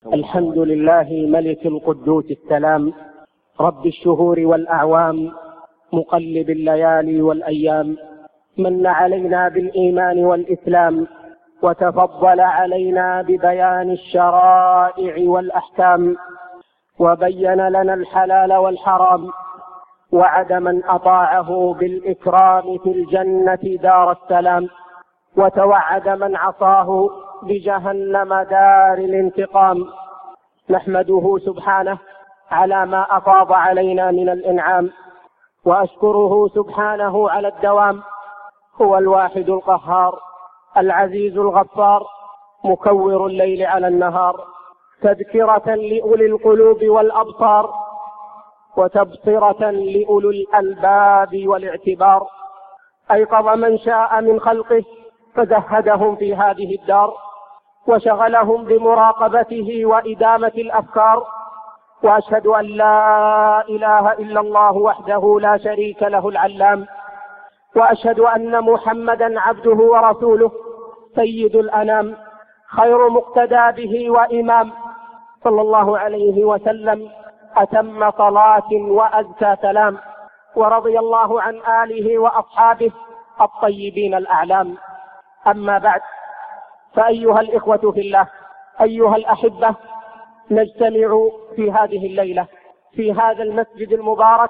الحمد لله ملك القدوس السلام، رب الشهور والأعوام، مقلب الليالي والأيام، من علينا بالإيمان والإسلام، وتفضل علينا ببيان الشرائع والأحكام، وبين لنا الحلال والحرام، وعد من أطاعه بالإكرام في الجنة دار السلام، وتوعد من عصاه بجهنم دار الانتقام. نحمده سبحانه على ما أفاض علينا من الإنعام، وأشكره سبحانه على الدوام. هو الواحد القهار، العزيز الغفار، مكور الليل على النهار، تذكرة لأولي القلوب والأبصار، وتبصرة لأولي الألباب والاعتبار. أيقظ من شاء من خلقه فزهدهم في هذه الدار، وشغلهم بمراقبته وإدامة الأفكار. وأشهد أن لا إله إلا الله وحده لا شريك له العلام، وأشهد أن محمدا عبده ورسوله سيد الأنام، خير مقتدى به وإمام، صلى الله عليه وسلم أتم صلاة وأزكى سلام. ورضي الله عن آله وأصحابه الطيبين الأعلام. أما بعد، فأيها الإخوة في الله، أيها الأحبة، نجتمع في هذه الليلة في هذا المسجد المبارك،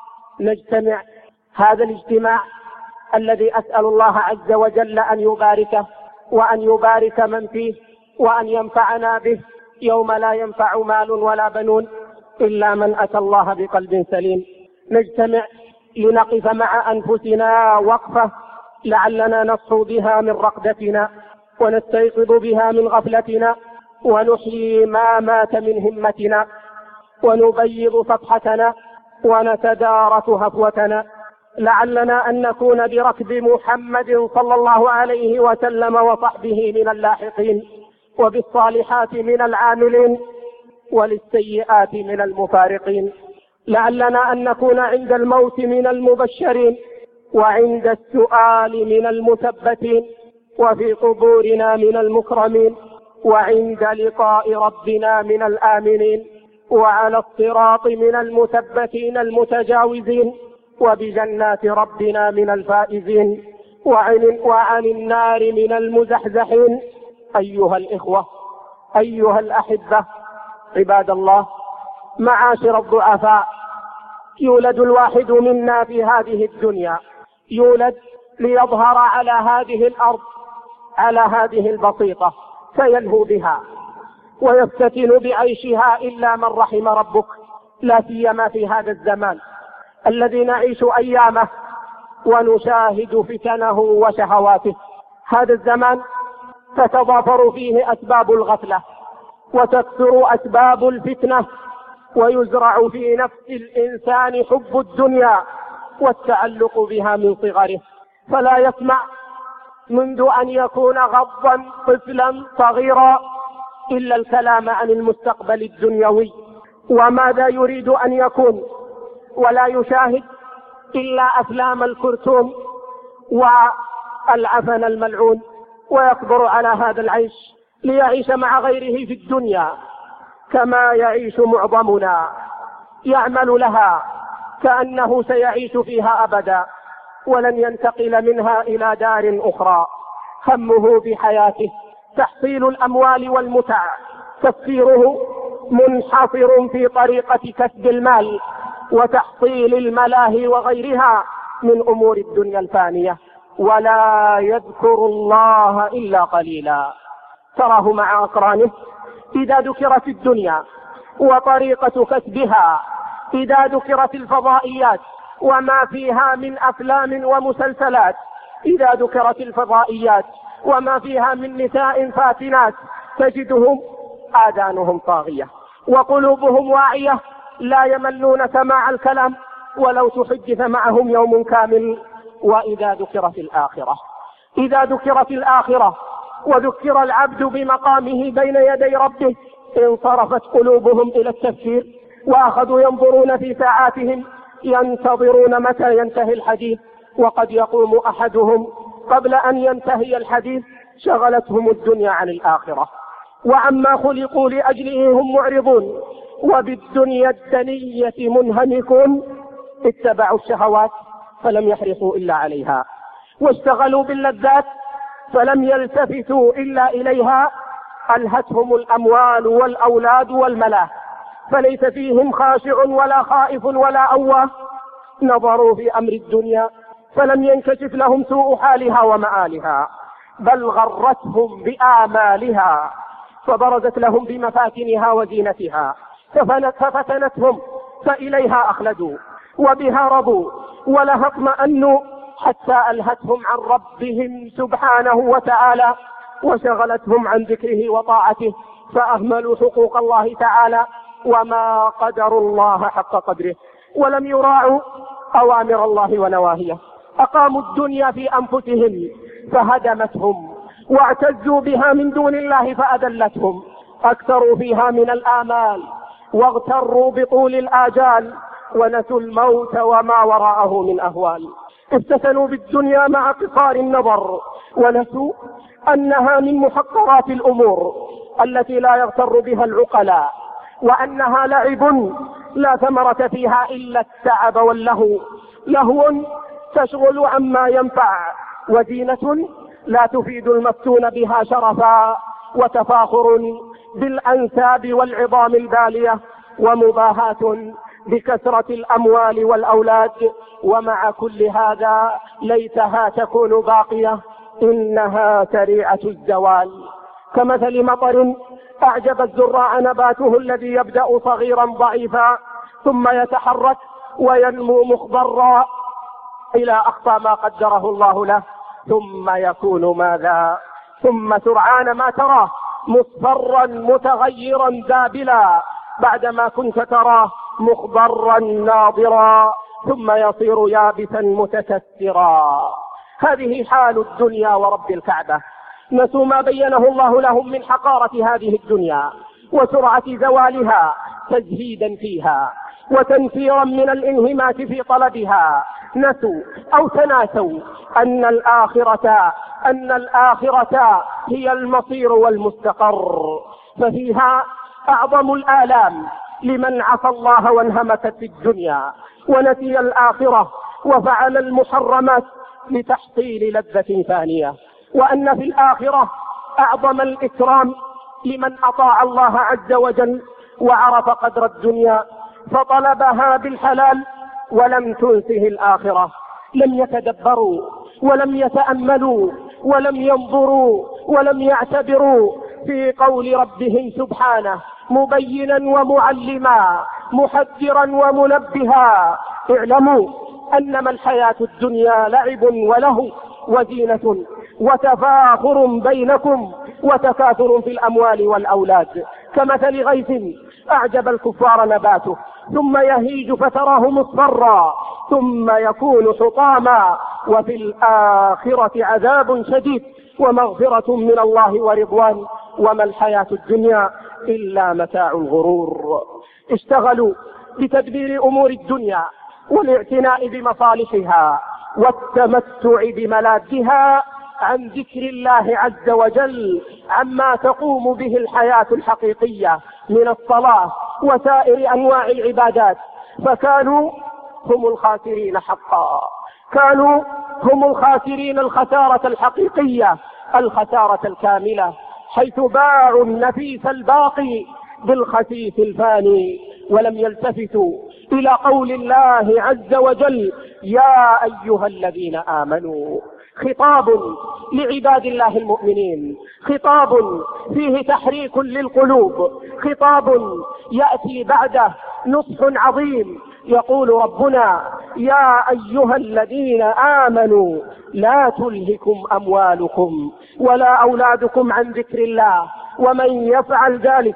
نجتمع هذا الاجتماع الذي أسأل الله عز وجل أن يباركه، وأن يبارك من فيه، وأن ينفعنا به يوم لا ينفع مال ولا بنون إلا من أتى الله بقلب سليم. نجتمع لنقف مع أنفسنا وقفة لعلنا نصحو بها من رقدتنا، ونستيقظ بها من غفلتنا، ونحيي ما مات من همتنا، ونبيض صفحتنا، ونتدارك هفوتنا، لعلنا أن نكون بركب محمد صلى الله عليه وسلم وصحبه من اللاحقين، وبالصالحات من العاملين، وللسيئات من المفارقين. لعلنا أن نكون عند الموت من المبشرين، وعند السؤال من المثبتين، وفي قبورنا من المكرمين، وعند لقاء ربنا من الآمنين، وعلى الصراط من المثبتين المتجاوزين، وبجنات ربنا من الفائزين، وعن النار من المزحزحين. أيها الإخوة، أيها الأحبة، عباد الله، معاشر الضعفاء، يولد الواحد منا في هذه الدنيا، يولد ليظهر على هذه الأرض، على هذه البسيطة، فيلهو بها ويفتتن بعيشها إلا من رحم ربك، لا سيما في هذا الزمان الذي نعيش أيامه ونشاهد فتنه وشهواته. هذا الزمان تتضافر فيه أسباب الغفلة، وتكثر أسباب الفتنة، ويزرع في نفس الإنسان حب الدنيا والتعلق بها من صغره، فلا يسمع منذ أن يكون غضا طفلا صغيرا إلا الكلام عن المستقبل الدنيوي وماذا يريد أن يكون، ولا يشاهد إلا أفلام الكرتون والعفن الملعون، ويقدر على هذا العيش ليعيش مع غيره في الدنيا كما يعيش معظمنا، يعمل لها كأنه سيعيش فيها أبدا ولن ينتقل منها إلى دار أخرى. همه بحياته تحصيل الأموال والمتع، تفكيره منحصر في طريقة كسب المال وتحصيل الملاهي وغيرها من أمور الدنيا الفانية، ولا يذكر الله إلا قليلا. تراه مع أقرانه إذا ذكرت الدنيا وطريقة كسبها، إذا ذكرت الفضائيات وما فيها من أفلام ومسلسلات، إذا ذكرت الفضائيات وما فيها من نساء فاتنات، تجدهم آذانهم طاغية وقلوبهم واعية، لا يملون سماع الكلام ولو تحدث معهم يوم كامل. وإذا ذكرت الآخرة، إذا ذكرت الآخرة وذكر العبد بمقامه بين يدي ربه، انصرفت قلوبهم إلى التفكير، وأخذوا ينظرون في ساعاتهم ينتظرون متى ينتهي الحديث، وقد يقوم أحدهم قبل أن ينتهي الحديث شغلتهم الدنيا عن الآخرة. وعما خلقوا لأجله هم معرضون، وبالدنيا الدنية منهمكون. اتبعوا الشهوات فلم يحرصوا إلا عليها، واشتغلوا باللذات فلم يلتفتوا إلا إليها. ألهتهم الأموال والأولاد والملاة، فليس فيهم خاشع ولا خائف ولا أواه. نظروا في أمر الدنيا فلم ينكشف لهم سوء حالها ومآلها، بل غرتهم بآمالها، فبرزت لهم بمفاتنها وزينتها، ففتنتهم فإليها أخلدوا، وبها رضوا ولها اطمأنوا، حتى ألهتهم عن ربهم سبحانه وتعالى، وشغلتهم عن ذكره وطاعته، فأهملوا حقوق الله تعالى وما قدروا الله حق قدره، ولم يراعوا أوامر الله ونواهيه. أقاموا الدنيا في أنفسهم فهدمتهم، واعتزوا بها من دون الله فأذلتهم. أكثروا فيها من الآمال، واغتروا بطول الآجال، ونسوا الموت وما وراءه من أهوال. افتتنوا بالدنيا مع قصار النظر، ونسوا أنها من محقرات الأمور التي لا يغتر بها العقلاء، وأنها لعب لا ثمرة فيها إلا التعب واللهو، لهو تشغل عما ينفع، وزينة لا تفيد المفتون بها شرفا، وتفاخر بالأنساب والعظام البالية، ومباهاة بكثرة الأموال والأولاد. ومع كل هذا ليتها تكون باقية، إنها سريعة الزوال، كمثل مطر أعجب الزراع نباته الذي يبدأ صغيرا ضعيفا، ثم يتحرك وينمو مخضرا إلى أقصى ما قدره الله له، ثم يكون ماذا؟ ثم سرعان ما تراه مصفرا متغيرا ذابلا، بعدما كنت تراه مخضرا ناضرا، ثم يصير يابسا متكسرا. هذه حال الدنيا ورب الكعبة. نسوا ما بينه الله لهم من حقارة هذه الدنيا وسرعة زوالها، تزهيدا فيها وتنفيرا من الانهماك في طلبها. نسوا أو تناسوا أن الآخرة هي المصير والمستقر، ففيها أعظم الآلام لمن عصى الله وانهمك في الدنيا ونسي الآخرة وفعل المحرمات لتحصيل لذة ثانية، وأن في الآخرة أعظم الإكرام لمن أطاع الله عز وجل وعرف قدر الدنيا فطلبها بالحلال ولم تنسه الآخرة. لم يتدبروا ولم يتأملوا ولم ينظروا ولم يعتبروا في قول ربهم سبحانه، مبينا ومعلما محذرا ومنبها: اعلموا أنما الحياة الدنيا لعب وله وزينة وتفاخر بينكم وتكاثر في الأموال والأولاد، كمثل غيث أعجب الكفار نباته ثم يهيج فتراه مصفرا ثم يكون حطاما، وفي الآخرة عذاب شديد ومغفرة من الله ورضوان، وما الحياة الدنيا إلا متاع الغرور. اشتغلوا بتدبير أمور الدنيا والاعتناء بمصالحها والتمتع بملاذها عن ذكر الله عز وجل، عما تقوم به الحياة الحقيقية من الصلاة وسائر أنواع العبادات، فكانوا هم الخاسرين حقا، كانوا هم الخاسرين الخسارة الحقيقية، الخسارة الكاملة، حيث باعوا النفيس الباقي بالخسيس الفاني، ولم يلتفتوا إلى قول الله عز وجل: يا أيها الذين آمنوا. خطاب لعباد الله المؤمنين، خطاب فيه تحريك للقلوب، خطاب يأتي بعده نصح عظيم. يقول ربنا: يا أيها الذين آمنوا لا تلهكم أموالكم ولا أولادكم عن ذكر الله ومن يفعل ذلك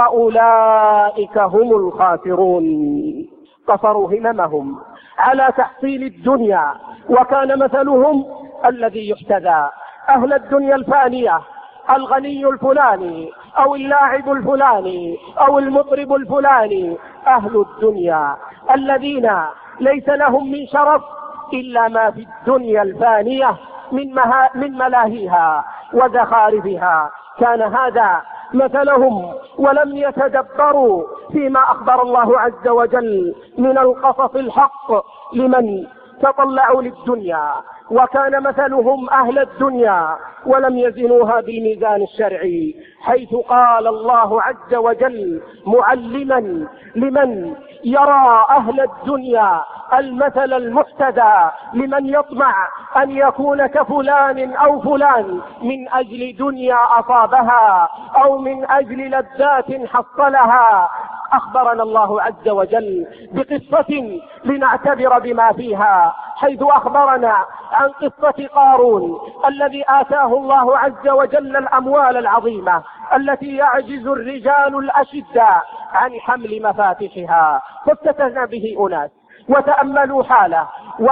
فأولئك هم الخاسرون. قصروا هممهم على تحصيل الدنيا، وكان مثلهم الذي يحتذى. أهل الدنيا الفانية، الغني الفلاني أو اللاعب الفلاني أو المطرب الفلاني، أهل الدنيا الذين ليس لهم من شرف إلا ما في الدنيا الفانية من ملاهيها وزخارفها. كان هذا مثلهم ولم يتدبروا فيما أخبر الله عز وجل من القصص الحق لمن تطلعوا للدنيا، وكان مثلهم أهل الدنيا ولم يزنوها بالميزان الشرعي، حيث قال الله عز وجل معلما لمن يرى أهل الدنيا المثل المحتذى، لمن يطمع أن يكون كفلان أو فلان من أجل دنيا أصابها أو من أجل لذات حصلها. أخبرنا الله عز وجل بقصة لنعتبر بما فيها، حيث أخبرنا عن قصة قارون الذي آتاه الله عز وجل الأموال العظيمة التي يعجز الرجال الأشداء عن حمل مفاتيحها، فافتتن به أناس وتأملوا حاله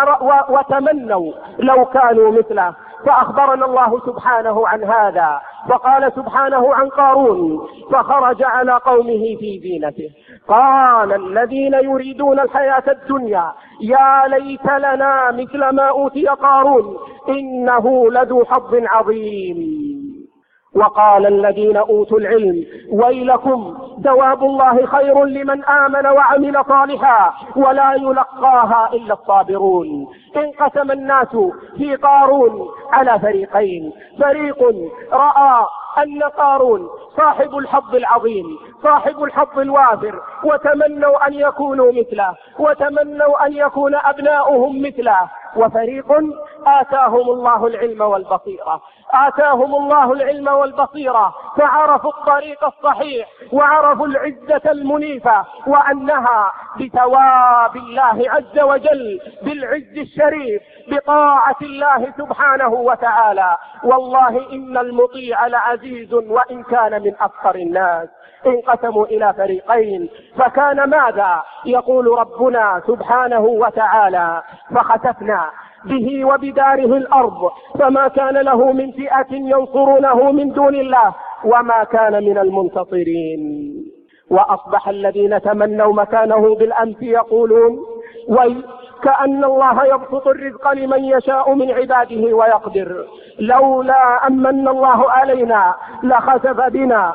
وتمنوا لو كانوا مثله. فأخبرنا الله سبحانه عن هذا، فقال سبحانه عن قارون: فخرج على قومه في زينته قال الذين يريدون الحياة الدنيا يا ليت لنا مثل ما أوتي قارون إنه لذو حظ عظيم. وقال الذين أوتوا العلم ويلكم ثواب الله خير لمن آمن وعمل صالحا ولا يلقاها إلا الصابرون. انقسم الناس في قارون على فريقين: فريق رأى أن قارون صاحب الحظ العظيم صاحب الحظ الوافر وتمنوا أن يكونوا مثله وتمنوا أن يكون أبناؤهم مثله، وفريق آتاهم الله العلم والبصيرة آتاهم الله العلم والبصيرة فعرفوا الطريق الصحيح وعرفوا العزة المنيفة وأنها بثواب الله عز وجل بالعز الشريف بطاعة الله سبحانه وتعالى. والله إن المطيع لعزيز وإن كان من أكثر الناس. انقسموا إلى فريقين، فكان ماذا يقول ربنا سبحانه وتعالى: فخسفنا به وبداره الأرض فما كان له من فئة ينصرونه من دون الله وما كان من المنتصرين. وأصبح الذين تمنوا مكانه بالأمس يقولون: وكأن الله يبسط الرزق لمن يشاء من عباده ويقدر لولا أمن الله علينا لخسف بنا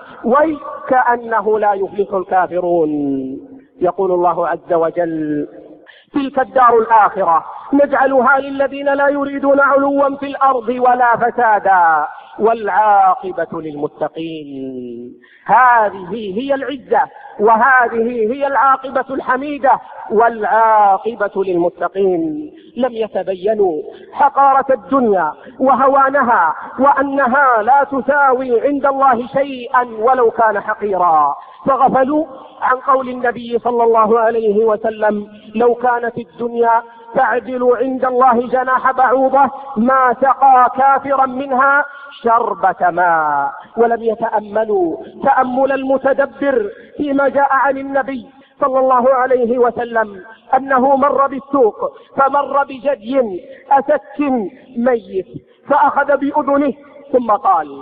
وكأنه لا يفلح الكافرون. يقول الله عز وجل: تلك الدار الآخرة نجعلها للذين لا يريدون علوا في الأرض ولا فسادا والعاقبة للمتقين. هذه هي العزة وهذه هي العاقبة الحميدة والعاقبة للمتقين. لم يتبينوا حقارة الدنيا وهوانها وأنها لا تساوي عند الله شيئا ولو كان حقيرا، فغفلوا عن قول النبي صلى الله عليه وسلم: لو كانت الدنيا تعدل عند الله جناح بعوضة ما سقى كافرا منها شربة ماء. ولم يتأملوا تأمل المتدبر فيما جاء عن النبي صلى الله عليه وسلم أنه مر بالسوق فمر بجدي أسك ميت فأخذ بأذنه ثم قال: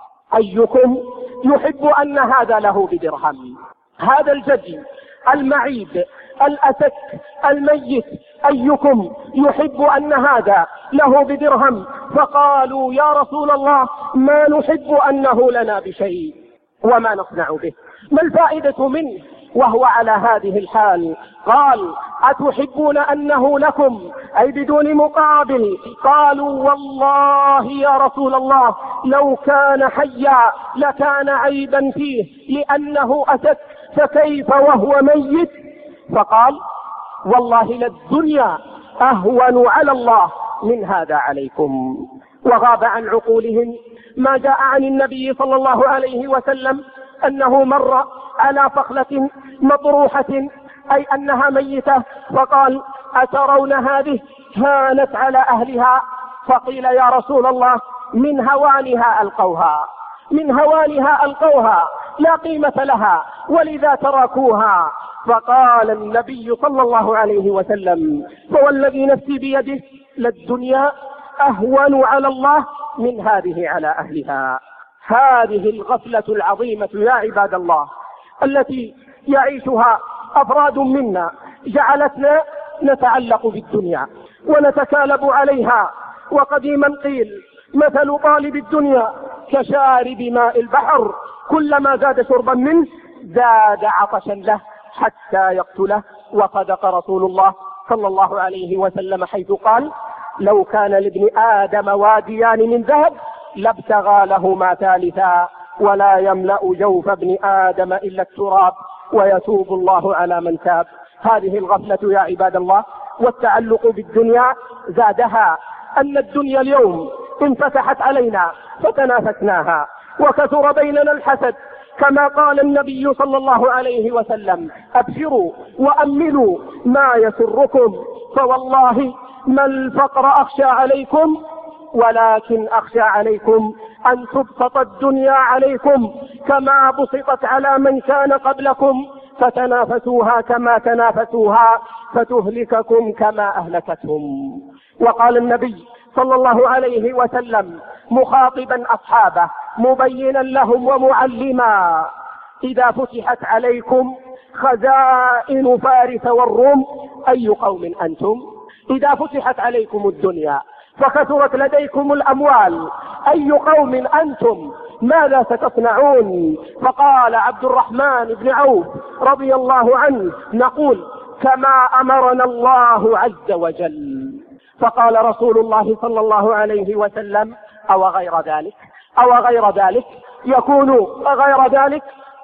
أيكم يحب أن هذا له بدرهم؟ هذا الجدي المعيب الأسك الميت أيكم يحب أن هذا له بدرهم؟ فقالوا: يا رسول الله ما نحب أنه لنا بشيء وما نصنع به، ما الفائدة منه وهو على هذه الحال؟ قال: أتحبون أنه لكم أي بدون مقابل؟ قالوا: والله يا رسول الله لو كان حيا لكان عيبا فيه لأنه أسك، فكيف وهو ميت؟ فقال: والله للدنيا أهون على الله من هذا عليكم. وغاب عن عقولهم ما جاء عن النبي صلى الله عليه وسلم أنه مر على فخلة مطروحة أي أنها ميتة فقال: أترون هذه هانت على أهلها؟ فقيل: يا رسول الله من هوانها ألقوها، من هوانها ألقوها لا قيمة لها ولذا تركوها. فقال النبي صلى الله عليه وسلم: فوالذي نفسي بيده للدنيا أهون على الله من هذه على أهلها. هذه الغفلة العظيمة يا عباد الله التي يعيشها أفراد منا جعلتنا نتعلق بالدنيا ونتكالب عليها. وقديما قيل: مثل طالب الدنيا كشارب ماء البحر كلما زاد شربا منه زاد عطشا له حتى يقتله. وصدق رسول الله صلى الله عليه وسلم حيث قال: لو كان لابن آدم واديان من ذهب لابتغى لهما ثالثا، ولا يملأ جوف ابن آدم إلا التراب، ويتوب الله على من تاب. هذه الغفلة يا عباد الله والتعلق بالدنيا زادها أن الدنيا اليوم انفتحت علينا فتنافسناها، وكثر بيننا الحسد، كما قال النبي صلى الله عليه وسلم: أبشروا وأملوا ما يسركم، فوالله ما الفقر أخشى عليكم، ولكن أخشى عليكم أن تبسط الدنيا عليكم كما بسطت على من كان قبلكم، فتنافسوها كما تنافسوها فتهلككم كما أهلكتهم. وقال النبي صلى الله عليه وسلم مخاطبا أصحابه مبينا لهم ومعلما: إذا فتحت عليكم خزائن فارس والروم أي قوم أنتم؟ إذا فتحت عليكم الدنيا فكثرت لديكم الأموال أي قوم أنتم؟ ماذا ستصنعون؟ فقال عبد الرحمن بن عوف رضي الله عنه: نقول كما أمرنا الله عز وجل. فقال رسول الله صلى الله عليه وسلم: أو غير ذلك يكون غير ذلك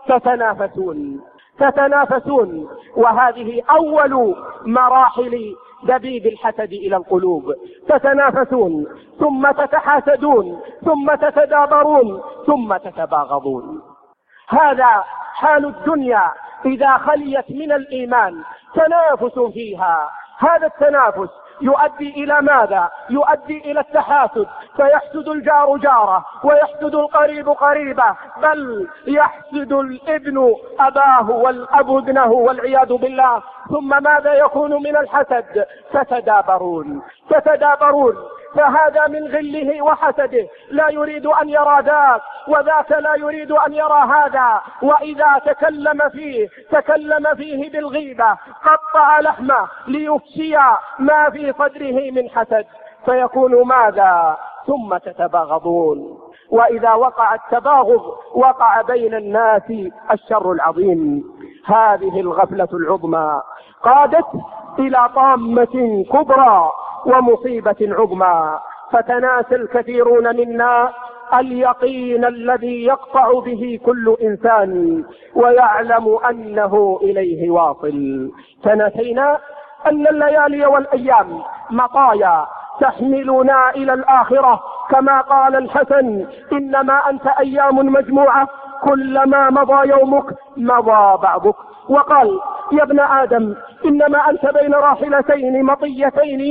تتنافسون. وهذه أول مراحل دبيب الحسد إلى القلوب. تتنافسون ثم تتحاسدون ثم تتدابرون ثم تتباغضون. هذا حال الدنيا إذا خليت من الإيمان، تنافس فيها. هذا التنافس يؤدي إلى ماذا؟ يؤدي إلى التحاسد، فيحسد الجار جاره ويحسد القريب قريبه، بل يحسد الابن أباه والأب ابنه والعياذ بالله. ثم ماذا يكون من الحسد؟ تتدابرون. فهذا من غله وحسده لا يريد أن يرى ذاك، وذاك لا يريد أن يرى هذا، وإذا تكلم فيه بالغيبة قطع لحمه ليفشي ما في صدره من حسد، فيكون ماذا؟ ثم تتباغضون. وإذا وقع التباغض وقع بين الناس الشر العظيم. هذه الغفلة العظمى قادت إلى طامة كبرى ومصيبة عظمى، فتناسى الكثيرون منا اليقين الذي يقطع به كل إنسان ويعلم أنه إليه واصل. تناسينا أن الليالي والأيام مطايا تحملنا إلى الآخرة، كما قال الحسن: إنما أنت أيام مجموعة، كلما مضى يومك مضى بعضك. وقال: يا ابن آدم إنما أنت بين راحلتين مطيتين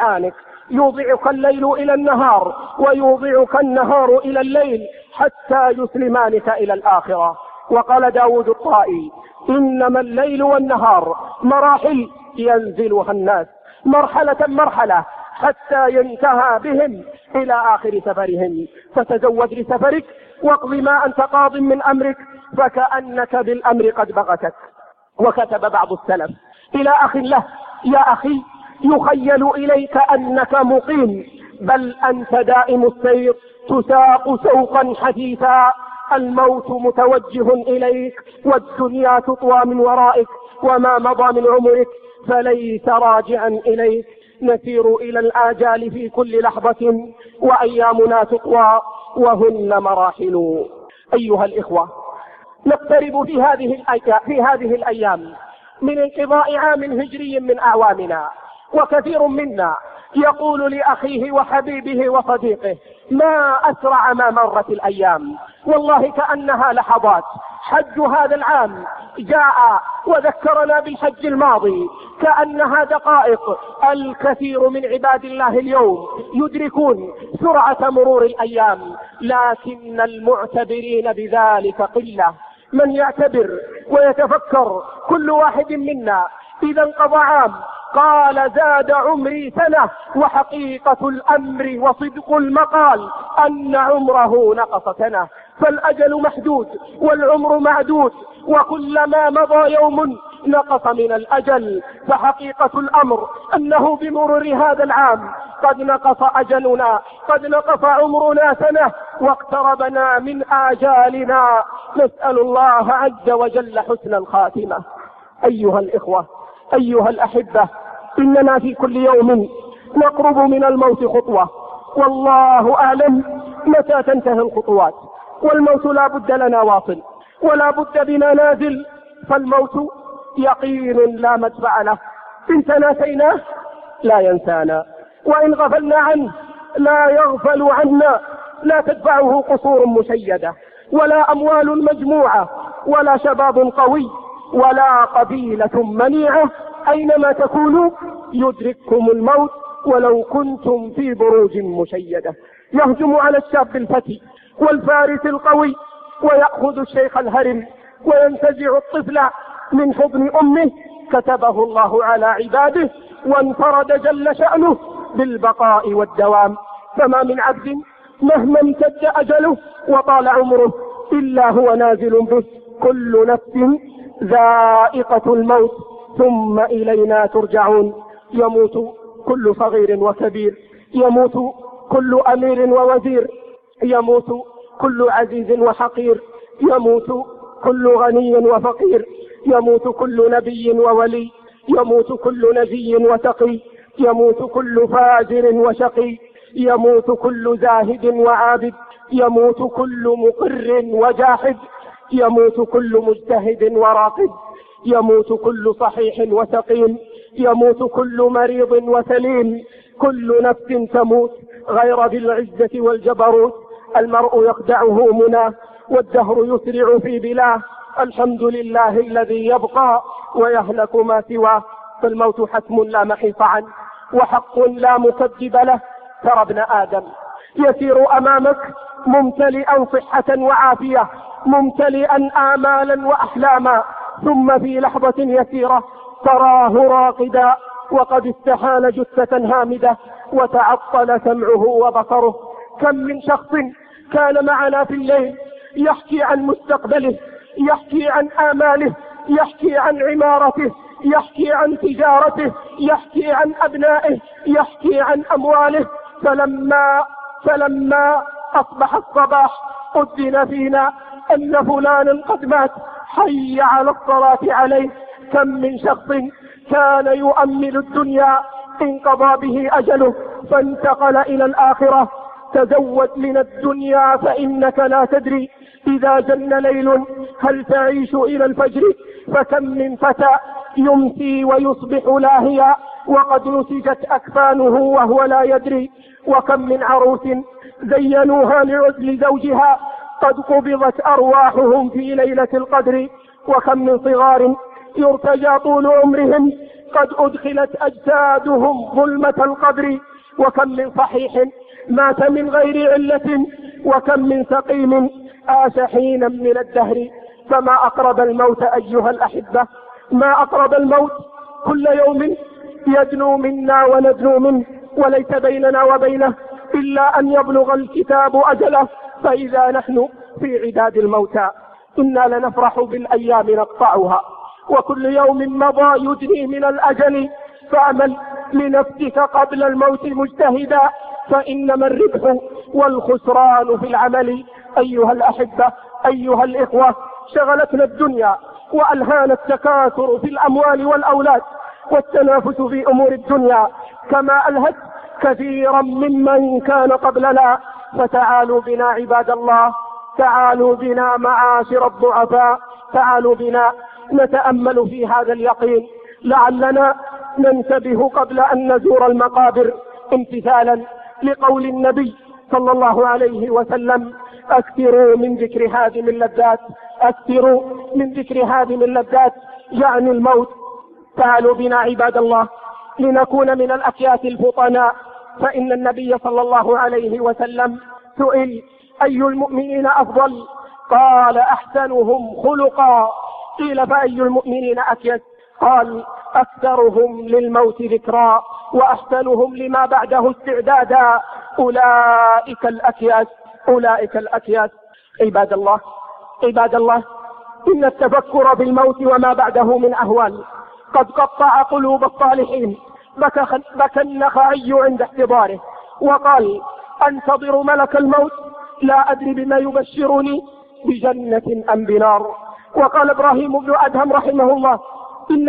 يوضعك الليل إلى النهار ويوضعك النهار إلى الليل حتى يسلمانك إلى الآخرة. وقال داود الطائي: إنما الليل والنهار مراحل ينزلها الناس مرحلة حتى ينتهى بهم إلى آخر سفرهم، فتزود لسفرك واقض ما أنت قاض من أمرك، فكأنك بالأمر قد بغتك. وكتب بعض السلف إلى أخ له: يا أخي يخيل إليك أنك مقيم، بل أنت دائم السير تساق سوقا حثيثا، الموت متوجه إليك والدنيا تطوى من ورائك، وما مضى من عمرك فليس راجعا إليك، نسير إلى الآجال في كل لحظة وأيامنا تطوى وهن مراحل. أيها الإخوة، نقترب في هذه الأيام من انقضاء عام هجري من أعوامنا، وكثير منا يقول لأخيه وحبيبه وصديقه: ما أسرع ما مرت الأيام، والله كأنها لحظات. حج هذا العام جاء وذكرنا بالحج الماضي كأنها دقائق. الكثير من عباد الله اليوم يدركون سرعة مرور الأيام، لكن المعتبرين بذلك قلة. من يعتبر ويتفكر كل واحد منا إذا انقضى عام قال: زاد عمري سنة، وحقيقة الأمر وصدق المقال أن عمره نقص سنة. فالأجل محدود والعمر معدود، وكلما مضى يوم نقص من الأجل. فحقيقة الأمر أنه بمرور هذا العام قد نقص أجلنا، قد نقص عمرنا سنة، واقتربنا من آجالنا، نسأل الله عز وجل حسن الخاتمة. أيها الإخوة، أيها الأحبة، إننا في كل يوم نقرب من الموت خطوة، والله أعلم متى تنتهي الخطوات، والموت لا بد لنا واصل ولا بد بنا نازل، فالموت يقين لا مدفع له، إن تناسيناه لا ينسانا، وإن غفلنا عنه لا يغفل عنا. لا تدفعه قصور مشيدة ولا أموال مجموعة ولا شباب قوي ولا قبيلة منيعة، أينما تكونوا يدرككم الموت ولو كنتم في بروج مشيدة. يهجم على الشاب الفتي والفارس القوي ويأخذ الشيخ الهرم وينتزع الطفل من حضن أمه، كتبه الله على عباده وانفرد جل شأنه بالبقاء والدوام. فما من عبد مهما امتد أجله وطال عمره إلا هو نازل به. كل نفس ذائقة الموت ثم إلينا ترجعون. يموت كل صغير وكبير، يموت كل أمير ووزير، يموت كل عزيز وحقير، يموت كل غني وفقير، يموت كل نبي وولي، يموت كل نجي وتقي، يموت كل فاجر وشقي، يموت كل زاهد وعابد، يموت كل مقر وجاحد، يموت كل مجتهد وراقد، يموت كل صحيح وسقيم، يموت كل مريض وسليم. كل نفس تموت غير ذي العزة والجبروت. المرء يخدعه مناه والدهر يسرع في بلاه. الحمد لله الذي يبقى ويهلك ما سواه. فالموت حتم لا محيص عنه وحق لا مكذب له. ترى ابن آدم يسير أمامك ممتلئا صحة وعافية، ممتلئا آمالا وأحلاما، ثم في لحظة يسيرة تراه راقدا وقد استحال جثة هامدة وتعطل سمعه وبصره. كم من شخص كان معنا في الليل يحكي عن مستقبله، يحكي عن آماله، يحكي عن عمارته، يحكي عن تجارته، يحكي عن أبنائه، يحكي عن أمواله، فلما أصبح الصباح أذن فينا أن فلانا قد مات، حي على الصلاة عليه. كم من شخص كان يؤمل الدنيا انقضى به أجله فانتقل إلى الآخرة. تزود من الدنيا فإنك لا تدري إذا جن ليل هل تعيش إلى الفجر. فكم من فتى يمسي ويصبح لاهيا وقد نسجت أكفانه وهو لا يدري. وكم من عروس زينوها لعزل زوجها قد قبضت أرواحهم في ليلة القدر. وكم من صغار يرتجى طول عمرهم قد أدخلت أجسادهم ظلمة القبر. وكم من صحيح مات من غير علة، وكم من سقيم عاش حينا من الدهر. فما أقرب الموت أيها الأحبة، ما أقرب الموت. كل يوم يدنو منا وندنو منه، وليس بيننا وبينه إلا أن يبلغ الكتاب أجله. فإذا نحن في عداد الموتى إنا لنفرح بالأيام نقطعها، وكل يوم مضى يدني من الأجل. فأمل لنفسك قبل الموت مجتهدا، فإنما الربح والخسران في العمل. أيها الأحبة، أيها الإخوة، شغلتنا الدنيا وألهانا التكاثر في الأموال والأولاد والتنافس في أمور الدنيا كما ألهت كثيرا ممن كان قبلنا. فتعالوا بنا عباد الله، تعالوا بنا معاشر الضعفاء، تعالوا بنا نتأمل في هذا اليقين، لعلنا ننتبه قبل أن نزور المقابر، امتثالا لقول النبي صلى الله عليه وسلم: أكثروا من ذكر هادم اللذات، أكثروا من ذكر هادم اللذات، يعني الموت. تعالوا بنا عباد الله لنكون من الأكياس الفطناء. فإن النبي صلى الله عليه وسلم سئل: أي المؤمنين أفضل؟ قال: أحسنهم خلقا. قيل: فأي المؤمنين أكيس؟ قال: أكثرهم للموت ذكرا وأحسنهم لما بعده استعدادا. أولئك الأكياس، أولئك الأكياس. عباد الله، عباد الله، إن التفكر بالموت وما بعده من أهوال قد قطع قلوب الصالحين. بكى النخعي عند احتضاره وقال: أنتظر ملك الموت لا أدري بما يبشرني، بجنة أم بنار. وقال إبراهيم بن أدهم رحمه الله: إن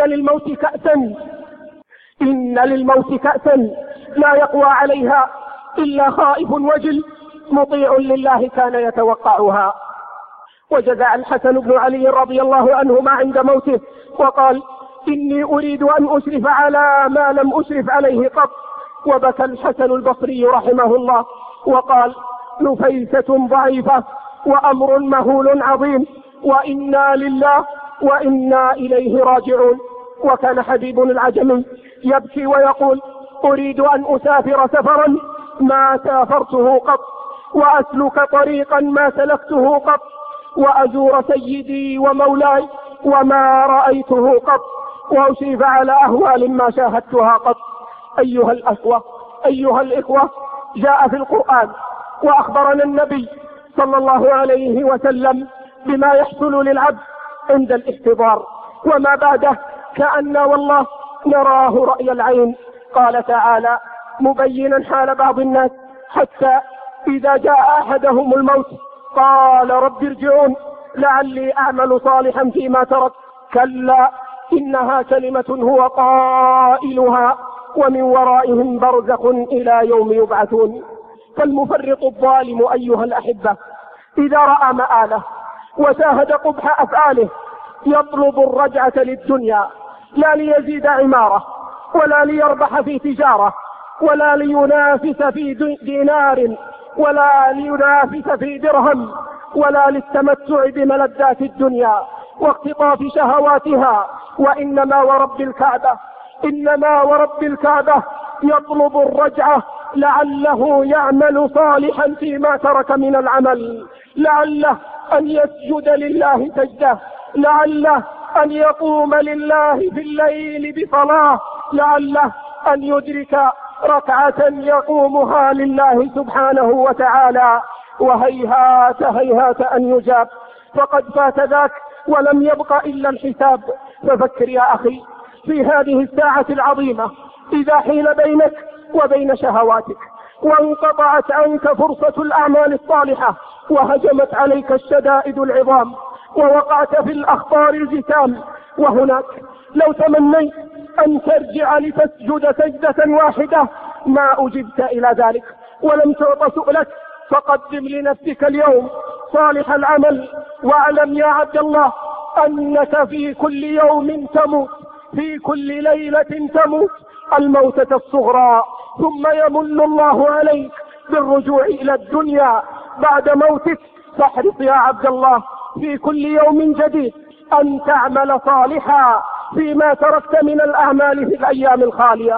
للموت كأسا لا يقوى عليها إلا خائف وجل مطيع لله كان يتوقعها. وجزع الحسن بن علي رضي الله عنهما عند موته وقال: إني أريد أن أشرف على ما لم أشرف عليه قط. وبكى الحسن البصري رحمه الله وقال: نفيسة ضعيفة وأمر مهول عظيم، وإنا لله وإنا إليه راجعون. وكان حبيب العجمي يبكي ويقول: أريد أن أسافر سفرا ما سافرته قط، وأسلك طريقا ما سلكته قط، وأزور سيدي ومولاي وما رأيته قط، وأشرف على أهوال ما شاهدتها قط. أيها الإخوة، جاء في القرآن وأخبرنا النبي صلى الله عليه وسلم بما يحصل للعبد عند الاحتضار وما بعده، كأن والله نراه رأي العين. قال تعالى مبينا حال بعض الناس: حتى إذا جاء أحدهم الموت قال رب ارجعون لعلي أعمل صالحا فيما ترك، كلا إنها كلمة هو قائلها ومن ورائهم برزخ إلى يوم يبعثون. فالمفرط الظالم أيها الأحبة إذا رأى مآله وشاهد قبح أفعاله يطلب الرجعة للدنيا، لا ليزيد عمارة ولا ليربح في تجارة ولا لينافس في دينار ولا لينافس في درهم ولا للتمتع بملذات الدنيا واقتطاف شهواتها، وإنما ورب الكعبة يطلب الرجعة لعله يعمل صالحا فيما ترك من العمل، لعله أن يسجد لله سجدة، لعله أن يقوم لله في الليل بصلاة، لعله أن يدرك ركعة يقومها لله سبحانه وتعالى. وهيهات هيهات أن يجاب، فقد فات ذاك ولم يبق إلا الحساب. ففكر يا أخي في هذه الساعة العظيمة إذا حيل بينك وبين شهواتك وانقطعت عنك فرصة الأعمال الصالحة وهجمت عليك الشدائد العظام ووقعت في الأخطار الجسام، وهناك لو تمنيت أن ترجع لتسجد سجدة واحدة ما أجبت إلى ذلك ولم تعط سؤلك. فقدم لنفسك اليوم صالح العمل، واعلم يا عبد الله أنك في كل يوم تموت، في كل ليلة تموت الموتة الصغرى، ثم يمن الله عليك بالرجوع إلى الدنيا بعد موتك. فاحرص يا عبد الله في كل يوم جديد أن تعمل صالحا فيما تركت من الأعمال في الأيام الخالية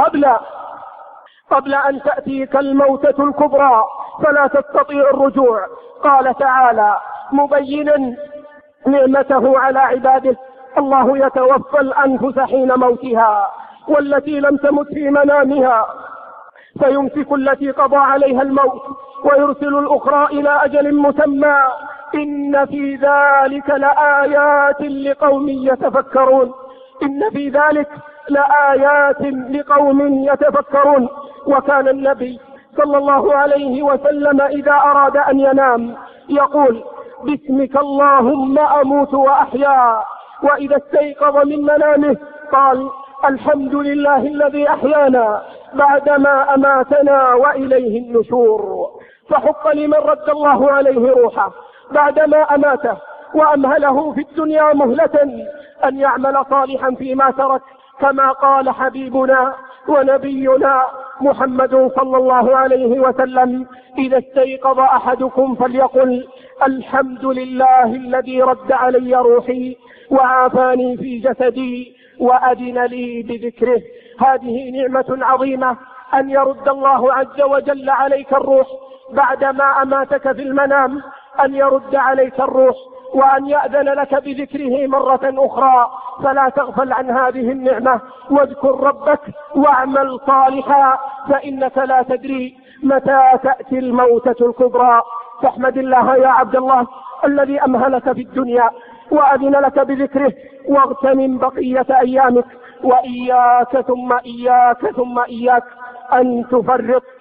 قبل أن تأتيك الموتة الكبرى فلا تستطيع الرجوع. قال تعالى مبينا نعمته على عباده: الله يتوفى الأنفس حين موتها والتي لم تمت في منامها فيمسك التي قضى عليها الموت ويرسل الأخرى إلى أجل مسمى إن في ذلك لآيات لقوم يتفكرون. إن في ذلك لآيات لقوم يتفكرون. وكان النبي صلى الله عليه وسلم إذا أراد أن ينام يقول: باسمك اللهم أموت وأحيا. وإذا استيقظ من منامه قال: الحمد لله الذي أحيانا بعدما أماتنا وإليه النشور. فحق لمن رد الله عليه روحه بعدما أماته وأمهله في الدنيا مهلة أن يعمل صالحا فيما ترك، كما قال حبيبنا ونبينا محمد صلى الله عليه وسلم: إذا استيقظ أحدكم فليقل الحمد لله الذي رد علي روحي وعافاني في جسدي وأذن لي بذكره. هذه نعمة عظيمة أن يرد الله عز وجل عليك الروح بعدما أماتك في المنام، أن يرد عليك الروح وأن يأذن لك بذكره مرة أخرى. فلا تغفل عن هذه النعمة واذكر ربك واعمل صالحا، فإنك لا تدري متى تأتي الموتة الكبرى. فاحمد الله يا عبد الله الذي أمهلك في الدنيا وأذن لك بذكره، واغتنم بقية أيامك. وإياك ثم إياك ثم إياك أن تفرط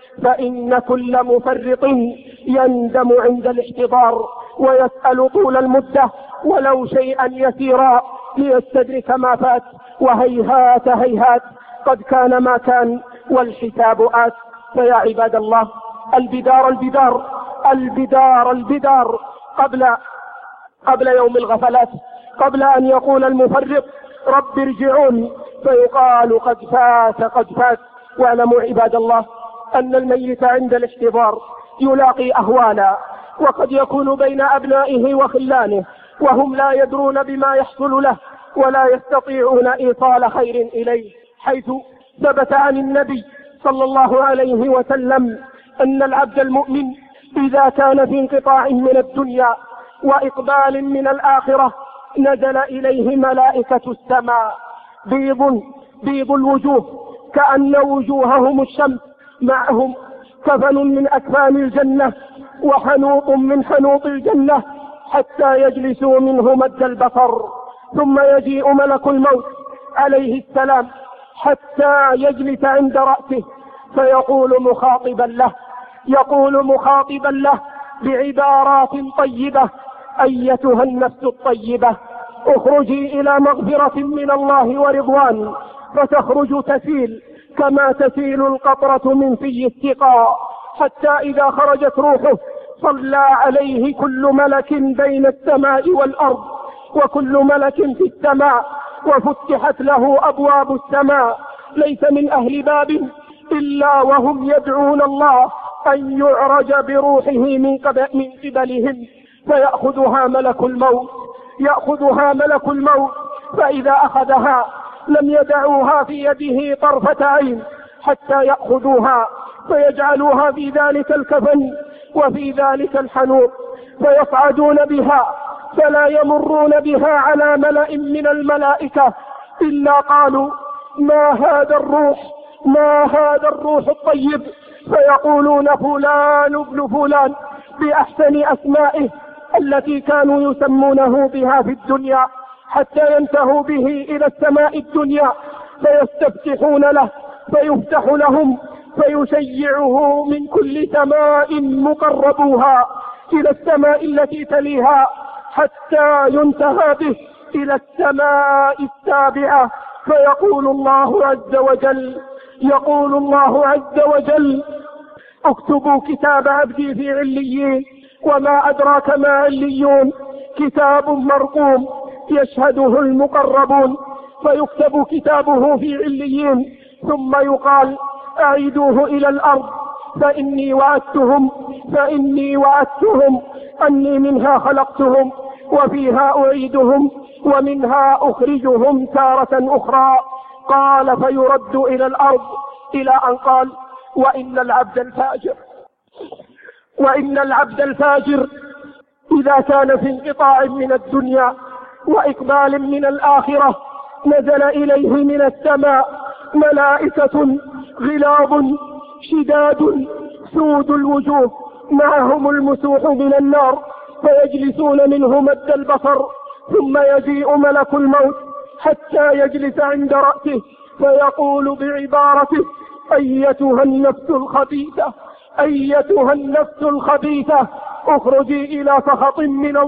فإن كل مفرط يندم عند الاحتضار ويسأل طول المدة ولو شيئا يسيرا ليستدرك ما فات، وهيهات هيهات قد كان ما كان والحساب آت. فيا عباد الله، البدار البدار البدار البدار قبل يوم الغفلات، قبل أن يقول المفرط رب ارجعون فيقال قد فات قد فات. واعلموا عباد الله أن الميت عند الاحتضار يلاقي أهوالا، وقد يكون بين أبنائه وخلانه وهم لا يدرون بما يحصل له ولا يستطيعون إيصال خير إليه، حيث ثبت عن النبي صلى الله عليه وسلم أن العبد المؤمن إذا كان في انقطاع من الدنيا وإقبال من الآخرة نزل إليه ملائكة السماء بيض الوجوه كأن وجوههم الشمس، معهم كفن من أكفان الجنة وحنوط من حنوط الجنة، حتى يجلسوا منه مد البصر. ثم يجيء ملك الموت عليه السلام حتى يجلس عند رأسه فيقول مخاطبا له بعبارات طيبة: أيتها النفس الطيبة اخرجي إلى مغفرة من الله ورضوان. فتخرج تسيل كما تسيل القطرة من في السقاء، حتى إذا خرجت روحه صلى عليه كل ملك بين السماء والأرض وكل ملك في السماء، وفتحت له أبواب السماء، ليس من أهل باب إلا وهم يدعون الله أن يعرج بروحه من قبلهم، فيأخذها ملك الموت فإذا أخذها لم يدعوها في يده طرفة عين حتى يأخذوها فيجعلوها في ذلك الكفن وفي ذلك الحنوط، فيصعدون بها فلا يمرون بها على ملأ من الملائكة إلا قالوا: ما هذا الروح الطيب؟ فيقولون: فلان ابن فلان، بأحسن أسمائه التي كانوا يسمونه بها في الدنيا، حتى ينتهوا به إلى السماء الدنيا فيستفتحون له فيفتح لهم فيشيعه من كل سماء مقربوها إلى السماء التي تليها، حتى ينتهى به إلى السماء السابعة. فيقول الله عز وجل: اكتبوا كتاب عبدي في عليين. وما أدراك ما عليون؟ كتاب مرقوم يشهده المقربون. فيكتب كتابه في عليين ثم يقال: أعيدوه إلى الأرض فإني وعدتهم أني منها خلقتهم وفيها أعيدهم ومنها أخرجهم تارة أخرى. قال: فيرد إلى الأرض، إلى أن قال: وإن العبد الفاجر إذا كان في انقطاع من الدنيا وإقبال من الآخرة نزل إليه من السماء ملائكة غلاظ شداد سود الوجوه، معهم المسوح من النار، فيجلسون منه مد البصر. ثم يجيء ملك الموت حتى يجلس عند رأسه فيقول بعبارته: أيتها النفس الخبيثة اخرجي إلى سخط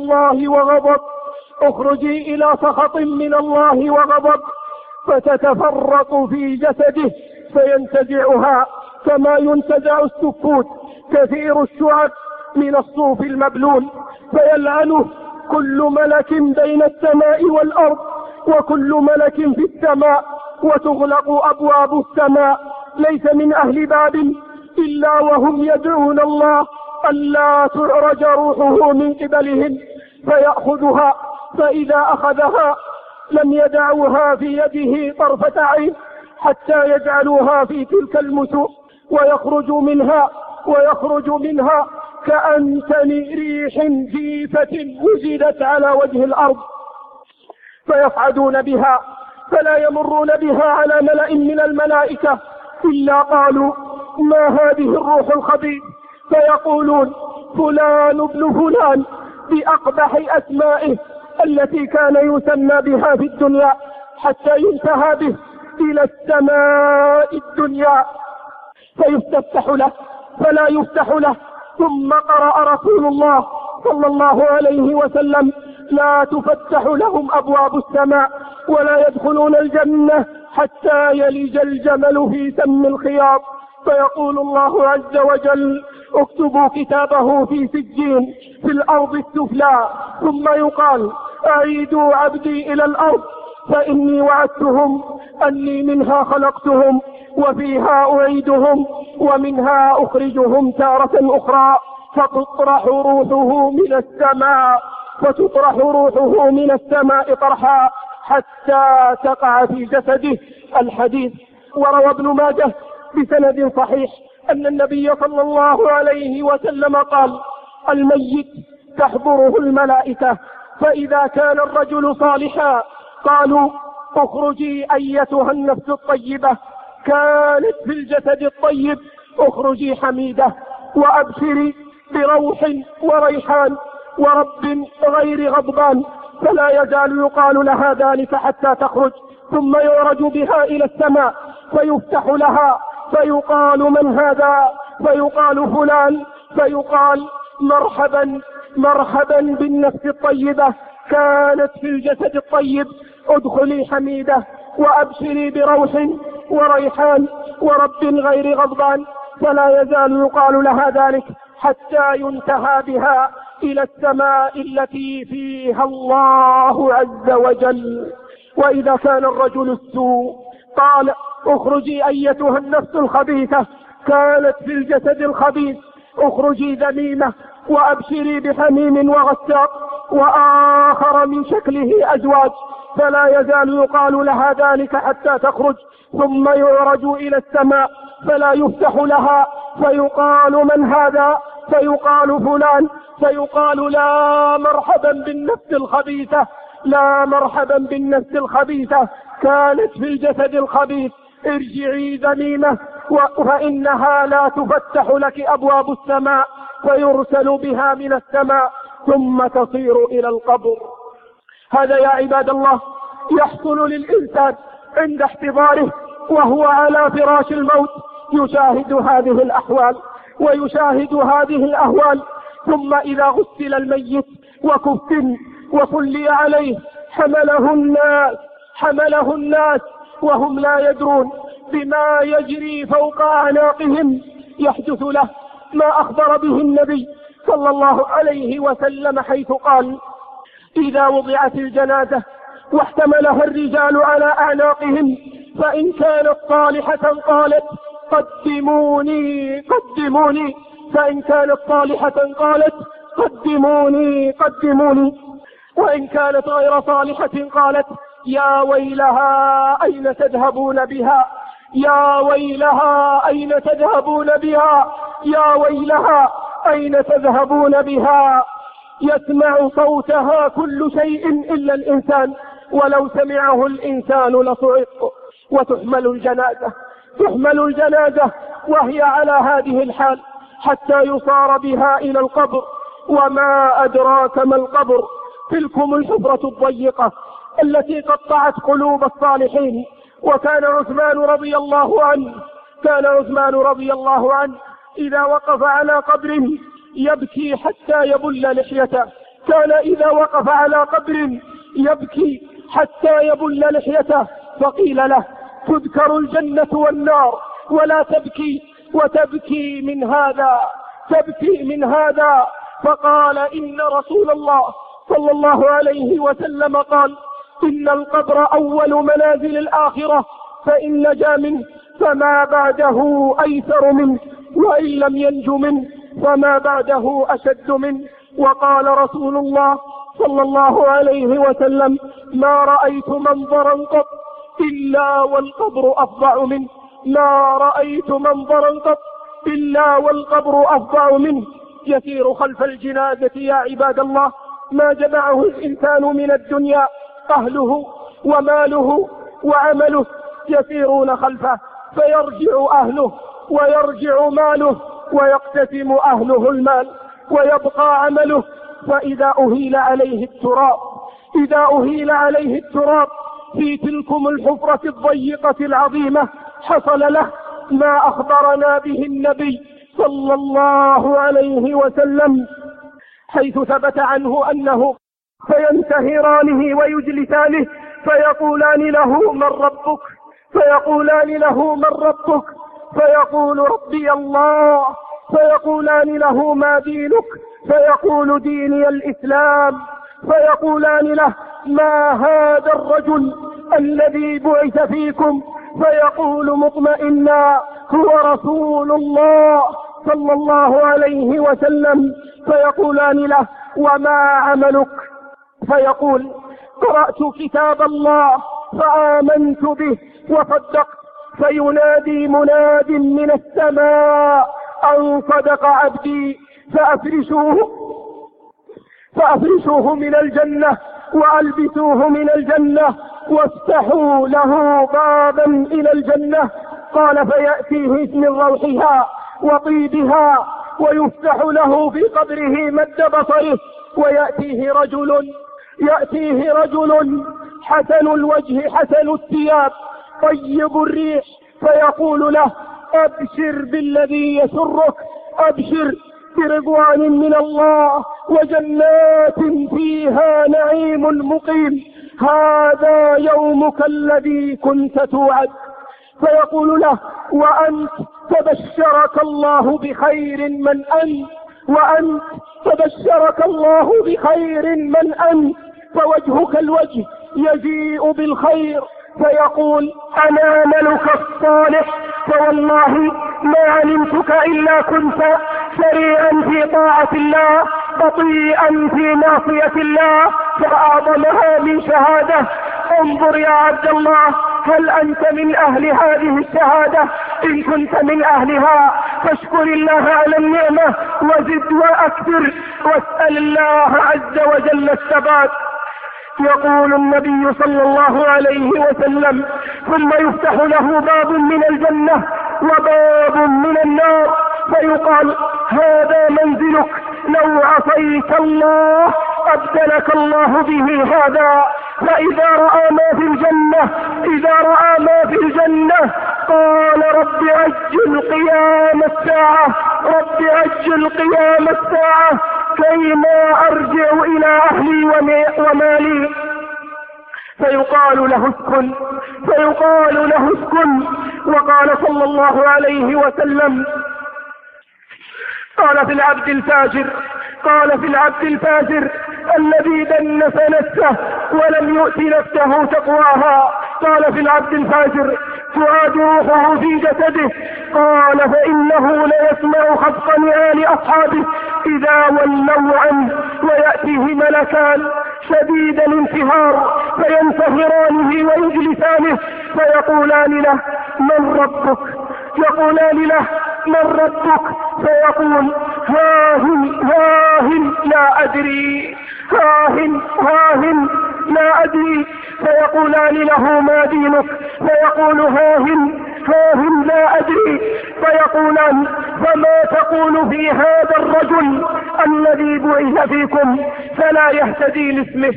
من الله وغضب. فتتفرق في جسده فينتزعها كما ينتزع السكوت كثير الشعب من الصوف المبلول، فيلعنه كل ملك بين السماء والأرض وكل ملك في السماء، وتغلق أبواب السماء، ليس من أهل باب إلا وهم يدعون الله ألا تعرج روحه من قبلهم، فيأخذها، فإذا أخذها لم يدعوها في يده طرفة عين حتى يجعلوها في تلك المسوء، ويخرج منها كأنتن ريح جيفة وجدت على وجه الأرض، فيصعدون بها فلا يمرون بها على ملأ من الملائكة إلا قالوا: ما هذه الروح الخبيث؟ فيقولون: فلان ابن فلان، بأقبح أسمائه التي كان يسمى بها في الدنيا، حتى ينتهى به إلى السماء الدنيا فيستفتح له فلا يفتح له. ثم قرأ رسول الله صلى الله عليه وسلم: لا تفتح لهم أبواب السماء ولا يدخلون الجنة حتى يلج الجمل في سم الخياط. فيقول الله عز وجل: اكتبوا كتابه في سجين في الأرض السفلى. ثم يقال: أعيدوا عبدي إلى الأرض فإني وعدتهم أني منها خلقتهم وفيها أعيدهم ومنها أخرجهم تارة أخرى. فتطرح روحه من السماء طرحا حتى تقع في جسده. الحديث. وروى ابن ماجه بسند صحيح أن النبي صلى الله عليه وسلم قال: الميت تحضره الملائكة، فإذا كان الرجل صالحا قالوا: اخرجي أيتها النفس الطيبة، كانت في الجسد الطيب اخرجي حميدة، وأبشري بروح وريحان ورب غير غضبان. فلا يزال يقال لها ذلك حتى تخرج، ثم يعرج بها إلى السماء فيفتح لها، فيقال: من هذا؟ فيقال: فلان. فيقال: مرحبا بالنفس الطيبة، كانت في الجسد الطيب، ادخلي حميدة وأبشري بروح وريحان ورب غير غضبان. فلا يزال يقال لها ذلك حتى ينتهى بها إلى السماء التي فيها الله عز وجل. وإذا كان الرجل السوء قال: اخرجي أيتها النفس الخبيثة، كانت في الجسد الخبيث، اخرجي ذميمة وأبشري بحميم وغساق وآخر من شكله أزواج. فلا يزال يقال لها ذلك حتى تخرج، ثم يعرج إلى السماء فلا يفتح لها، فيقال: من هذا؟ فيقال: فلان. فيقال: لا مرحبا بالنفس الخبيثة، لا مرحبا بالنفس الخبيثة، كانت في الجسد الخبيث، ارجعي ذميمة، فإنها لا تفتح لك أبواب السماء، فيرسل بها من السماء ثم تصير إلى القبر. هذا يا عباد الله يحصل للإنسان عند احتضاره وهو على فراش الموت، يشاهد هذه الأحوال ويشاهد هذه الأهوال. ثم إذا غسل الميت وكفن وصلي عليه حمله الناس وهم لا يدرون بما يجري فوق أعناقهم. يحدث له ما أخبر به النبي صلى الله عليه وسلم، حيث قال: إذا وضعت الجنازة واحتملها الرجال على أعناقهم، فإن كانت صالحة قالت: قدموني قدموني، فإن كانت صالحة قالت: قدموني قدموني، وإن كانت غير صالحة قالت: يا ويلها أين تذهبون بها، يا ويلها أين تذهبون بها، يا ويلها أين تذهبون بها. يسمع صوتها كل شيء إلا الإنسان، ولو سمعه الإنسان لصعق. وتحمل الجنازة وهي على هذه الحال حتى يصار بها إلى القبر. وما أدراك ما القبر؟ تلكم الحفرة الضيقة التي قطعت قلوب الصالحين. وكان عثمان رضي الله عنه إذا وقف على قبر يبكي حتى يبل لحيته، كان إذا وقف على قبر يبكي حتى يبل لحيته، فقيل له: تذكر الجنة والنار ولا تبكي، وتبكي من هذا. فقال: إن رسول الله صلى الله عليه وسلم قال: إن القبر أول منازل الآخرة، فإن نجا منه فما بعده أيسر منه، وإن لم ينج منه فما بعده أشد منه. وقال رسول الله صلى الله عليه وسلم: ما رأيت منظرا قط إلا والقبر أفظع منه، ما رأيت منظرا قط إلا والقبر أفظع منه. يسير خلف الجنازة يا عباد الله ما جمعه الإنسان من الدنيا، أهله وماله وعمله يسيرون خلفه، فيرجع أهله ويرجع ماله ويقتسم أهله المال ويبقى عمله. فإذا أهيل عليه التراب في تلكم الحفرة الضيقة العظيمة حصل له ما أخبرنا به النبي صلى الله عليه وسلم، حيث ثبت عنه أنه فينتهرانه ويجلسانه فيقولان له من ربك، فيقولان له من ربك، فيقول ربي الله، فيقولان له ما دينك، فيقول ديني الإسلام، فيقولان له ما هذا الرجل الذي بعث فيكم، فيقول مطمئنا هو رسول الله صلى الله عليه وسلم، فيقولان له وما عملك، فيقول قرأت كتاب الله فآمنت به وصدقت، فينادي مناد من السماء أن صدق عبدي فأفرشوه من الجنة وألبسوه من الجنة وافتحوا له بابا إلى الجنة. قال فيأتيه من روحها وطيبها ويفتح له في قبره مد بصره، ويأتيه رجل حسن الوجه حسن الثياب طيب الريح، فيقول له أبشر بالذي يسرك، أبشر برضوان من الله وجنات فيها نعيم مقيم، هذا يومك الذي كنت توعد. فيقول له وأنت تبشرك الله بخير من أنت، وأنت تبشرك الله بخير من أنت، فوجهك الوجه يجيء بالخير. فيقول أنا عملك الصالح، فوالله ما علمتك إلا كنت سريعا في طاعة الله بطيئا في معصية الله، فأعظمها من شهادة. انظر يا عبد الله، هل أنت من أهل هذه الشهادة؟ إن كنت من أهلها فاشكر الله على النعمة وزد وأكثر، واسأل الله عز وجل الثبات. يقول النبي صلى الله عليه وسلم ثم يفتح له باب من الجنة وباب من النار، فيقال هذا منزلك، لو عصيت الله أبدلك الله به هذا. فإذا رأى ما في الجنة قال رب عجل قيام الساعة، رب عجل قيام الساعة كيما أرجع إلى أهلي ومالي. فيقال له اسكن. وقال صلى الله عليه وسلم قال في العبد الفاجر الذي دنس نفسه ولم يؤت نفسه تقواها، قال في العبد الفاجر تعاد روحه في جسده، قال فإنه ليسمع خفق نعال أصحابه إذا ولوا عنه، ويأتيه ملكان شديد الانتهار فينتهرانه ويجلسانه، فيقولان له من ربك؟ فيقول هاهن لا أدري، لا أدري. فيقولان له ما دينك؟ فيقول هاهن لا أدري. فيقولان فما تقول في هذا الرجل الذي بعث فيكم؟ فلا يهتدي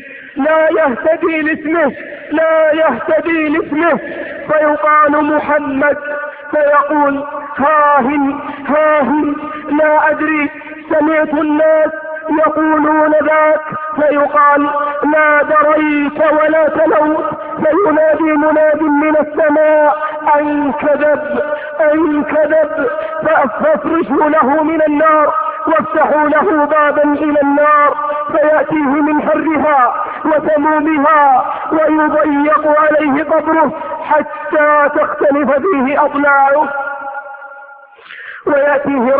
لاسمه. فيقال محمد، فيقول هاهن لا أدري، سمعت الناس يقولون ذاك. فيقال لا دريت ولا تلوت، فينادي مناد من السماء أن كذب، فافرشوا له من النار وافتحوا له بابا إلى النار، فيأتيه من حرها وسمومها ويضيق عليه قبره حتى تختلف فيه أضلاعه. ويأتيه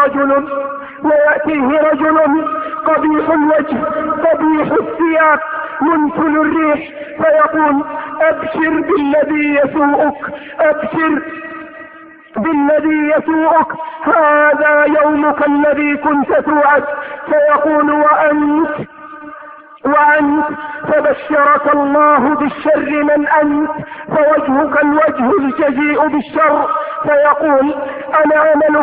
رجل قبيح الوجه قبيح الثياب منتن الريح، فيقول أبشر بالذي يسوءك، هذا يومك الذي كنت توعد. فيقول وأنت فبشرك الله بالشر من أنت، فوجهك الوجه الجزيء بالشر. فيقول أنا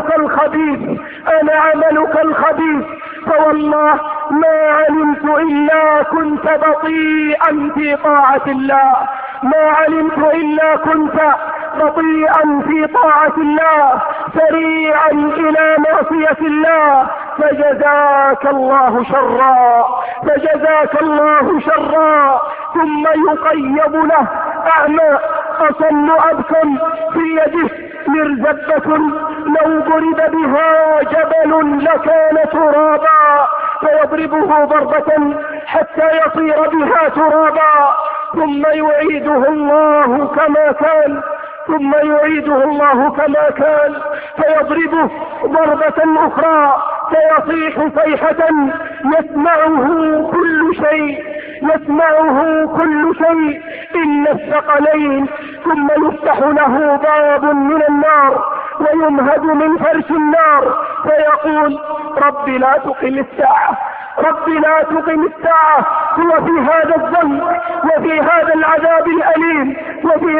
عملك الخبيث، فوالله ما علمت إلا كنت بطيئا في طاعة الله، سريعا إلى معصية الله فجزاك الله شرا، فجزاك الله شرا. ثم يقيض له أعمى أصم أبكم في يده مرزبة لو ضرب بها جبل لكان ترابا، فيضربه ضربة حتى يصير بها ترابا، ثم يعيده الله كما كان، ثم يعيده الله كما كان فيضربه ضربة أخرى فيصيح صيحة يسمعه كل شيء، يسمعه كل شيء إلا الثقلين. ثم يفتح له باب من النار ويمهد من فرش النار فيقول رب لا تقم الساعة، رب لا تقم الساعة. هو في هذا الذنب وفي هذا العذاب الأليم وفي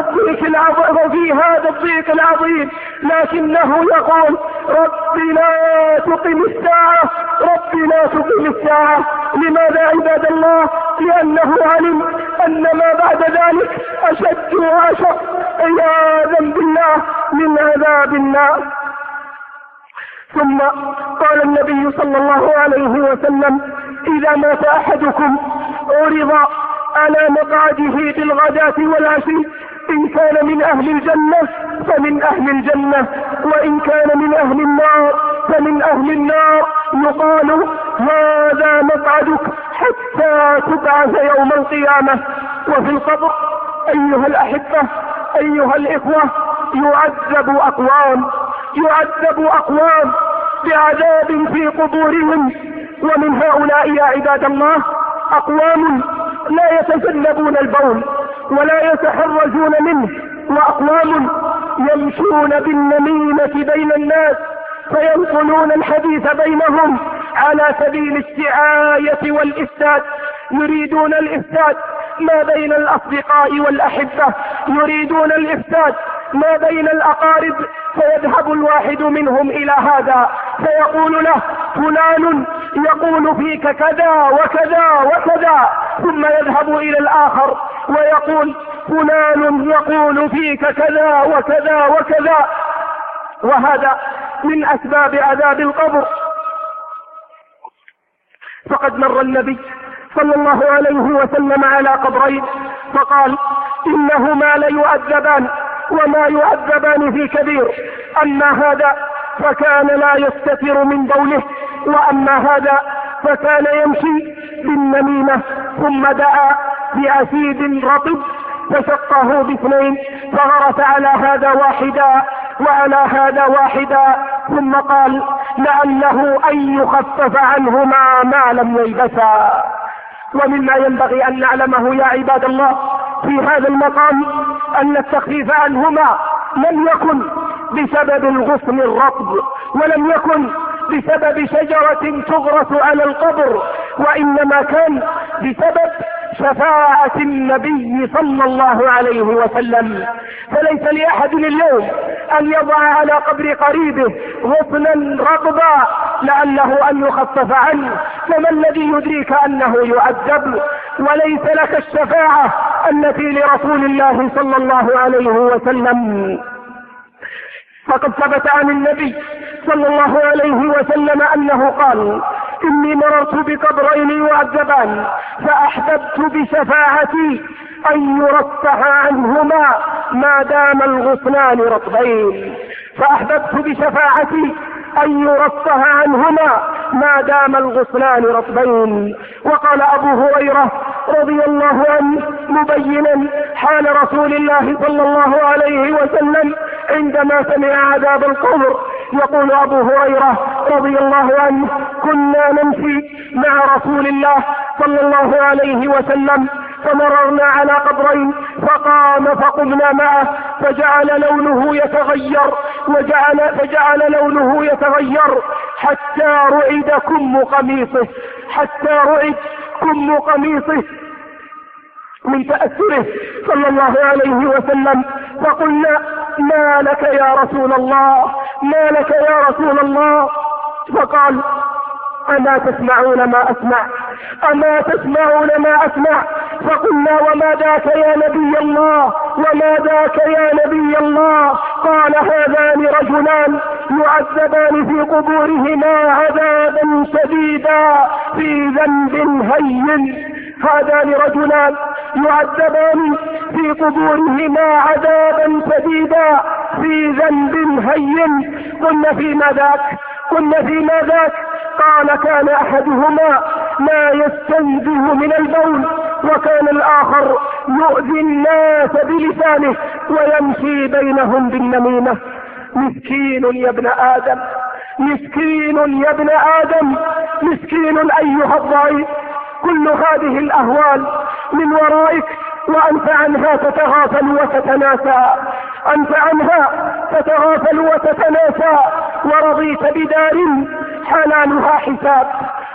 هذا الضيق العظيم لكنه يقول رب لا تقم الساعة، رب لا تقم الساعة. لماذا عباد الله؟ لأنه علم أن ما بعد ذلك أشد وأشق عياذا بالله من عذاب النار. ثم قال النبي صلى الله عليه وسلم إذا مات أحدكم عرض على مقعده بالغداة والعشي، إن كان من أهل الجنة فمن أهل الجنة، وإن كان من أهل النار فمن أهل النار. يقال هذا مقعدك حتى تبعث يوم القيامة. وفي القبر أيها الأحبة أيها الإخوة يعذب أقوام بعذاب في قبورهم، ومن هؤلاء يا عباد الله أقوام لا يتجنبون البول ولا يتحرجون منه، وأقوام يمشون بالنميمة بين الناس فينقلون الحديث بينهم على سبيل السعاية والإفساد. يريدون الإفساد ما بين الأصدقاء والأحبة، يريدون الإفساد ما بين الأقارب، فيذهب الواحد منهم إلى هذا فيقول له فلان يقول فيك كذا وكذا وكذا، ثم يذهب إلى الآخر ويقول فلان يقول فيك كذا وكذا وكذا. وهذا من أسباب عذاب القبر. فقد مر النبي صلى الله عليه وسلم على قبرين فقال إنهما ليعذبان وما يعذبان في كبير، أما هذا فكان لا يستتر من بوله، وأما هذا فكان يمشي بالنميمة. ثم دعا بأسيد رطب فشقه باثنين فغرس على هذا واحدا وعلى هذا واحدا، ثم قال لعله أن يخفف عنهما ما لم يلبسا. ومما ينبغي أن نعلمه يا عباد الله في هذا المقام أن التخفيف عنهما لم يكن بسبب الغصن الرطب، ولم يكن بسبب شجرة تغرس على القبر، وإنما كان بسبب شفاعة النبي صلى الله عليه وسلم. فليس لأحد اليوم أن يضع على قبر قريبه غصنا رطبا لعله أن يخفف عنه، فما الذي يدريك أنه يعذب؟ وليس لك الشفاعة التي لرسول الله صلى الله عليه وسلم. فقد ثبت عن النبي صلى الله عليه وسلم أنه قال إني مررت بقبرين يعذبان فأحببت بشفاعتي أن يرفع عنهما ما دام الغصنان رطبين، فأحببت بشفاعتي أن يرفع عنهما ما دام الغصنان رطبين. وقال أبو هريرة رضي الله عنه مبينا حال رسول الله صلى الله عليه وسلم عندما سمع عذاب القبر، يقول أبو هريرة رضي الله عنه كنا نمشي مع رسول الله صلى الله عليه وسلم فمررنا على قبرين فقام فقمنا معه فجعل لونه يتغير حتى رعد كم قميصه من تأثره صلى الله عليه وسلم. فقلنا ما لك يا رسول الله، ما لك يا رسول الله؟ فقال أما تسمعون ما أسمع، أما تسمعون ما أسمع؟ فقلنا وما ذاك يا نبي الله، وما ذاك يا نبي الله؟ قال هذان رجلان يعذبان في قبورهما عذابا شديدا في ذنب هين. هذان رجلان يعذبان في قبورهما عذابا شديدا في ذنب هين. قلنا فيما ذاك؟ قال كان أحدهما لا يستنزه من البول، وكان الآخر يؤذي الناس بلسانه ويمشي بينهم بالنميمة. مسكين يا ابن آدم، مسكين يا ابن آدم، مسكين أيها الضعيف. كل هذه الأهوال من ورائك وأنت عنها تتغافل وتتناسى، أنت عنها تتغافل وتتناسى، ورضيت بدار حلالها حساب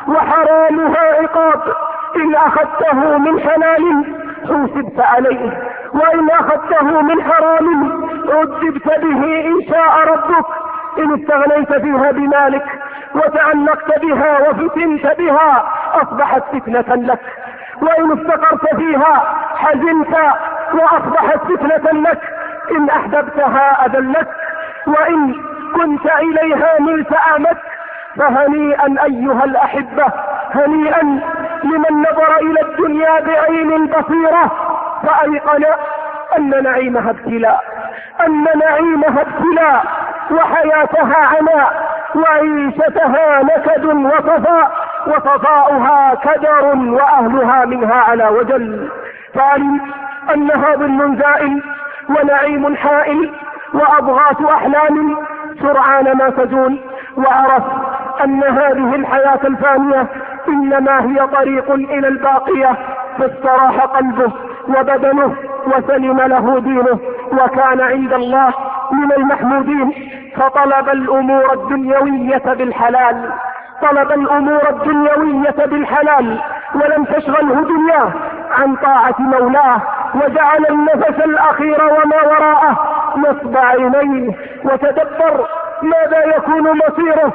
وحرامها عقاب. إن أخذته من حلال حوسبت عليه، وإن أخذته من حرام عذبت به إن شاء ربك. إن استغنيت فيها بمالك وتعلقت بها وفتنت بها أصبحت فتنة لك، وإن استقرت فيها حزنت وأصبحت فتنة لك. إن أحببتها أذلت، وإن كنت إليها ملت أمت. فهنيئا أيها الأحبة، هنيئا لمن نظر إلى الدنيا بعين البصيرة فأيقن أن نعيمها ابتلاء، أن نعيمها ابتلاء، وحياتها عناء، وعيشتها نكد وصفاء، وصفاؤها كدر وأهلها منها على وجل. فعلم أنها ظل زائل ونعيم حائل وأضغاث أحلام سرعان ما تزول، وعرف أن هذه الحياة الفانية إنما هي طريق إلى الباقية. فاستراح قلبه وبدنه وسلم له دينه، وكان عند الله من المحمودين. فطلب الأمور الدنيوية بالحلال، طلب الأمور الدنيوية بالحلال، ولم تشغله دنياه عن طاعة مولاه، وجعل النفس الأخير وما وراءه نصب عينيه وتدبر ماذا يكون مصيره،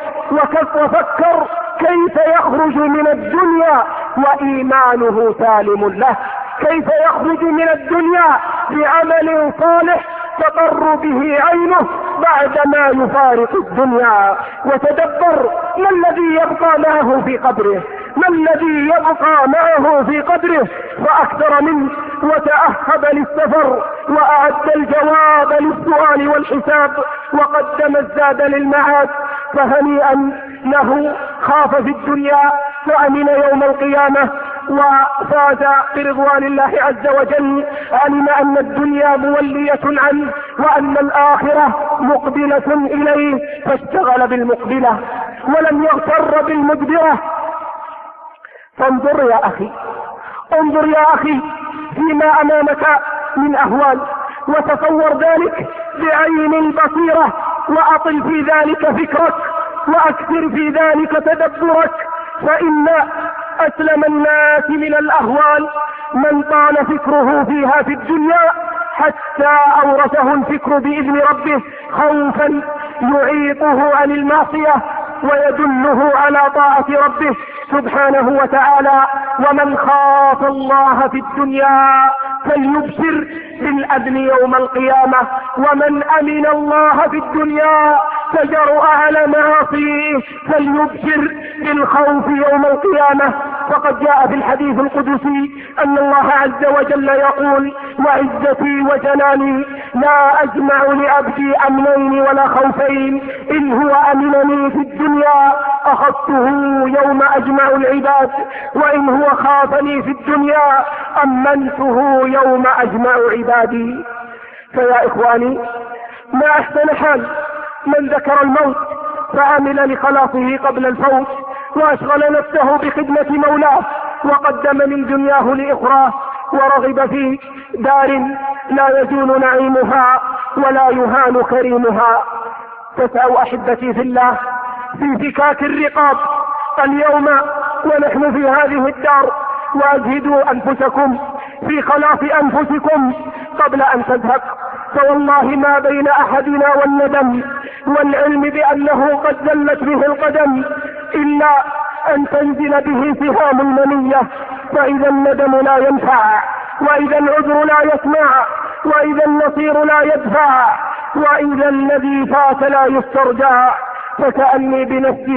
وفكر كيف يخرج من الدنيا وإيمانه سالم له، كيف يخرج من الدنيا بعمل صالح تقر به عينه بعدما يفارق الدنيا. وتدبر ما الذي يبقى معه في قبره، ما الذي يبقى معه في قبره، فأكثر منه وتأهب للسفر وأعد الجواب للسؤال والحساب وقدم الزاد للمعاد. فهنيئا له، خاف في الدنيا وأمن يوم القيامة وفاز برضوان الله عز وجل. علم أن الدنيا مولية عنه وأن الآخرة مقبلة إليه، فاشتغل بالمقبلة ولم يغتر بالمدبرة. فانظر يا أخي، انظر يا أخي فيما أمامك من أهوال، وتصور ذلك بعين البصيرة، وأطل في ذلك فكرك، وأكثر في ذلك تدبرك. فإن أسلم الناس من الأهوال من طال فكره فيها في الدنيا حتى أورثه الفكر بإذن ربه خوفا يعيقه عن المعصية ويدله على طاعة ربه سبحانه وتعالى. ومن خاف الله في الدنيا فليبشر بالأذن يوم القيامة، ومن أمن الله في الدنيا فجرؤ على معاصيه فليبشر بالخوف يوم القيامة. فقد جاء في الحديث القدسي أن الله عز وجل يقول: وعزتي وجلالي لا أجمع لعبدي أمنين ولا خوفين، إن هو أمنني في الدنيا أخذته يوم أجمع العباد، وإن هو خافني في الدنيا أمنته يوم أجمع عبادي. فيا إخواني، ما أحسن حال من ذكر الموت فعمل لخلاصه قبل الفوت، وأشغل نفسه بخدمة مولاه، وقدم من دنياه لأخراه، ورغب في دار لا يزول نعيمها ولا يهان كريمها. تسعوا أحبتي في الله في فكاك الرقاب اليوم ونحن في هذه الدار، واجهدوا أنفسكم في خلاص أنفسكم قبل أن تذهب. فوالله ما بين أحدنا والندم والعلم بأنه قد زلت به القدم إلا أن تنزل به سهام المنية، فإذا الندم لا ينفع، وإذا العذر لا يسمع، وإذا النصير لا يدفع، وإذا الذي فات لا يسترجع. فكأني بنفسي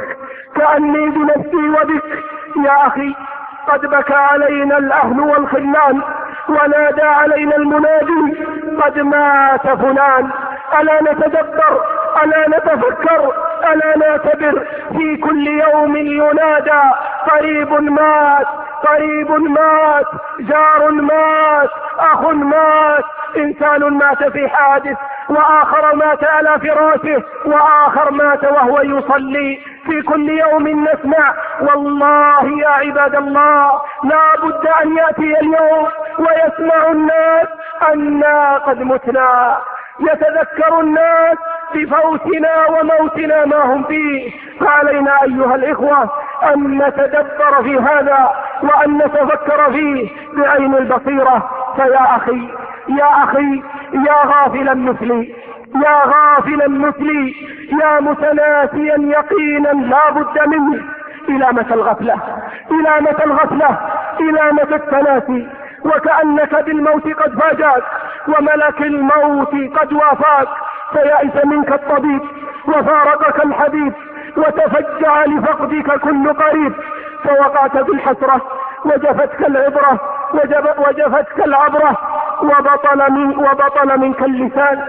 وبك يا أخي قد بكى علينا الأهل والخلان، ونادى علينا المنادي قد مات فلان. ألا نتدبر، ألا نتفكر، ألا نعتبر في كل يوم ينادى قريب مات، قريب مات، جار مات، أخ مات، إنسان مات في حادث، وآخر مات على فراشه، وآخر مات وهو يصلي. في كل يوم نسمع. والله يا عباد الله لا بد أن يأتي اليوم ويسمع الناس أننا قد متنا، يتذكر الناس بفوتنا وموتنا ما هم فيه. فعلينا أيها الإخوة أن نتدبر في هذا وأن نتفكر فيه بعين البصيرة. فيا أخي يا أخي يا غافلا مثلي، يا غافلا مثلي، يا متناسيا يقينا لا بد منه، إلى متى الغفلة؟ إلى متى الغفلة؟ إلى متى التناسي؟ وكأنك بالموت قد فاجاك، وملك الموت قد وافاك، فيأس منك الطبيب وفارقك الحبيب، وتفجع لفقدك كل قريب، فوقعت بالحسرة وجفتك العبرة، وجفتك العبرة، وبطل منك اللسان،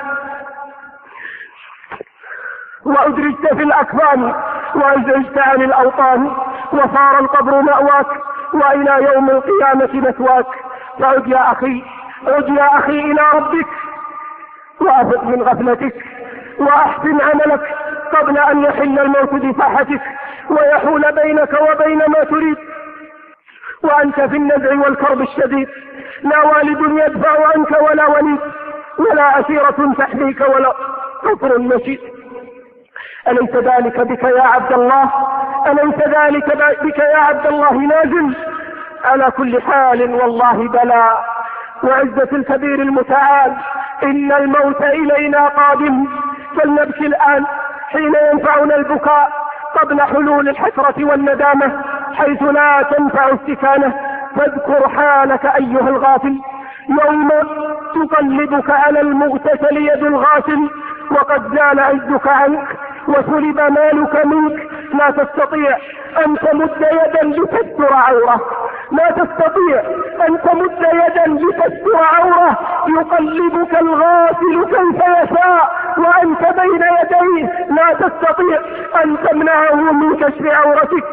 وأدرجت في الأكفان، وأزعجت عن الأوطان، وصار القبر مأواك، وإلى يوم القيامة مثواك. فعد يا أخي، عد يا أخي إلى ربك، وأفق من غفلتك، وأحسن عملك قبل أن يحل الموت بساحتك ويحول بينك وبين ما تريد، وأنت في النزع والكرب الشديد. لا والد يدفع عنك ولا وليد، ولا أسيرة تحميك ولا قطر مشيد. أليس ذلك بك يا عبد الله؟ أليس ذلك بك يا عبد الله نازل؟ على كل حال والله بلى، وعزة الكبير المتعال إن الموت إلينا قادم، فلنبكي الآن حين ينفعنا البكاء قبل حلول الحسرة والندامة، حيث لا تنفع استكانة. فاذكر حالك أيها الغافل يوم تقلبك على المغتسل يد الغاسل، وقد زال عزك عنك وسلب مالك منك. لا تستطيع أن تمد يدا لتستر عورة، لا تستطيع أن تمد يدا لتستر عورة، يقلبك الغافل كيف يشاء وأنت بين يديه، لا تستطيع أن تمنعه من كشف عورتك.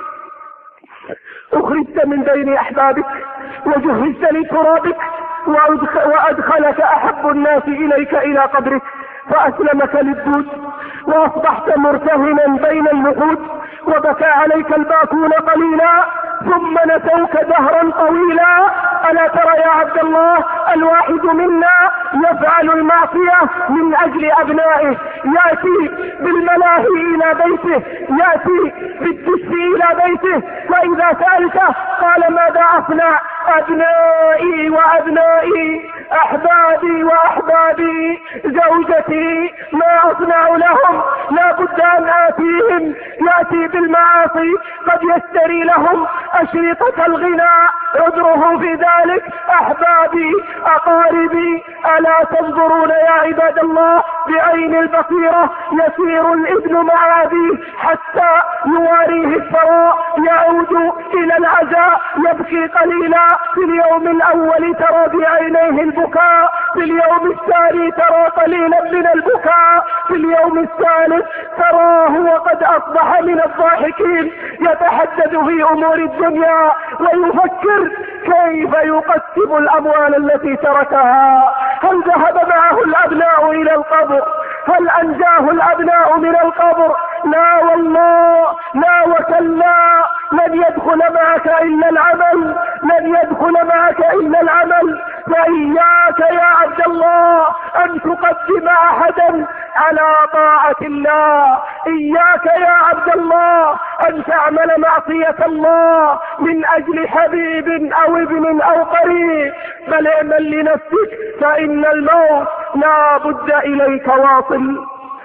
أخرجت من بين أحبابك وجهزت لترابك، وأدخلك أحب الناس إليك إلى قبرك، فأسلمك للدود، وأصبحت مرتهنا بين الوحود، وبكى عليك الباكون قليلا ثم نسوك دهرا طويلا. ألا ترى يا عبد الله الواحد منا يفعل المعصية من أجل أبنائه، يأتي بالملاهي إلى بيته، يأتي بالدس إلى بيته، فإذا سألته قال ماذا أصنع؟ أبنائي وأبنائي، أحبابي وأحبابي، زوجتي، ما أصنع لهم؟ لا بد أن آتيهم. يأتي بالمعاصي، قد يشتري لهم أشرطة الغناء، عذره في ذلك. أحبابي أقاربي، ألا تنظرون يا عباد الله بعين البصيرة؟ يسير الابن مع أبيه حتى يواريه الثراء، يعود إلى العزاء، يبكي قليلا. في اليوم الأول ترى بعينيه البكاء، في اليوم الثاني ترى قليلا من البكاء، في اليوم الثالث تراه وقد أصبح من الضاحكين، يتحدث في أمور الدنيا ويفكر كيف يقسم الأموال التي تركها. هل ذهب معه الأبناء إلى القبر؟ هل أنجاه الأبناء من القبر؟ لا والله، لا وكلا، لن يدخل معك إلا العمل، لن يدخل معك إلا العمل. فإياك يا عبد الله أن تقدم أحدا على طاعة الله، إياك يا عبد الله أن تعمل معصية الله من أجل حبيب أو ابن أو قريب، بل اعمل لنفسك، فإن الموت لا بد إليك واصل.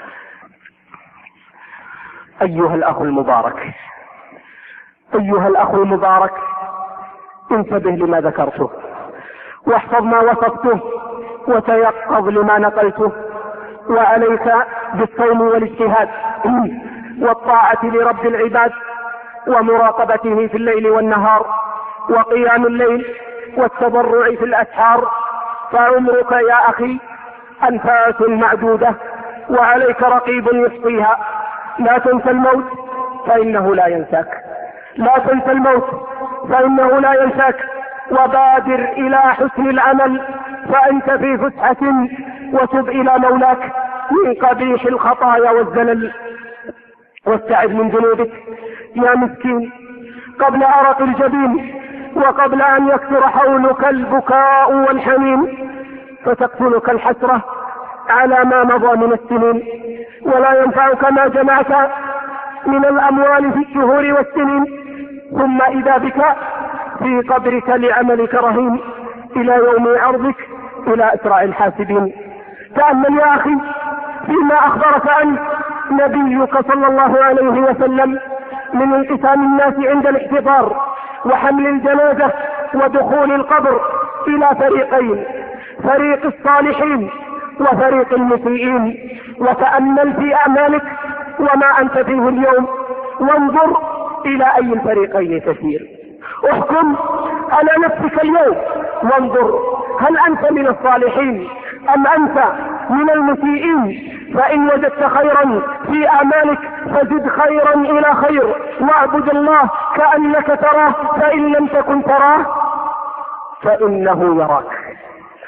أيها الأخ المبارك، أيها الأخ المبارك، انتبه لما ذكرته، واحفظ ما وصفته، وتيقظ لما نقلته، وعليك بالصوم والاجتهاد والطاعة لرب العباد ومراقبته في الليل والنهار وقيام الليل والتضرع في الأسحار، فعمرك يا أخي أنفاس معدودة وعليك رقيب يحصيها. لا تنسى الموت فإنه لا ينساك، لا تنسى الموت فإنه لا ينساك، وبادر إلى حسن العمل فأنت في فسحة، وتب إلى مولاك من قبيح الخطايا والزلل، واستعذ من ذنوبك يا مسكين قبل عرق الجبين وقبل أن يكثر حولك البكاء والحنين، فتقتلك الحسرة على ما مضى من السنين، ولا ينفعك ما جمعت من الأموال في الشهور والسنين، ثم إذا بك في قبرك لعملك رهين إلى يوم عرضك إلى أسرع الحاسبين. تأمل يا أخي فيما أخبرك عنه نبيك صلى الله عليه وسلم من انقسام الناس عند الاحتضار وحمل الجنازة ودخول القبر إلى فريقين، فريق الصالحين وفريق المسيئين. وتأمل في أعمالك وما أنت فيه اليوم، وانظر إلى أي الفريقين تسير. احكم على نفسك اليوم وانظر هل أنت من الصالحين أم أنت من المسيئين. فإن وجدت خيرا في أعمالك فزد خيرا إلى خير، واعبد الله كأنك تراه، فإن لم تكن تراه فإنه يراك.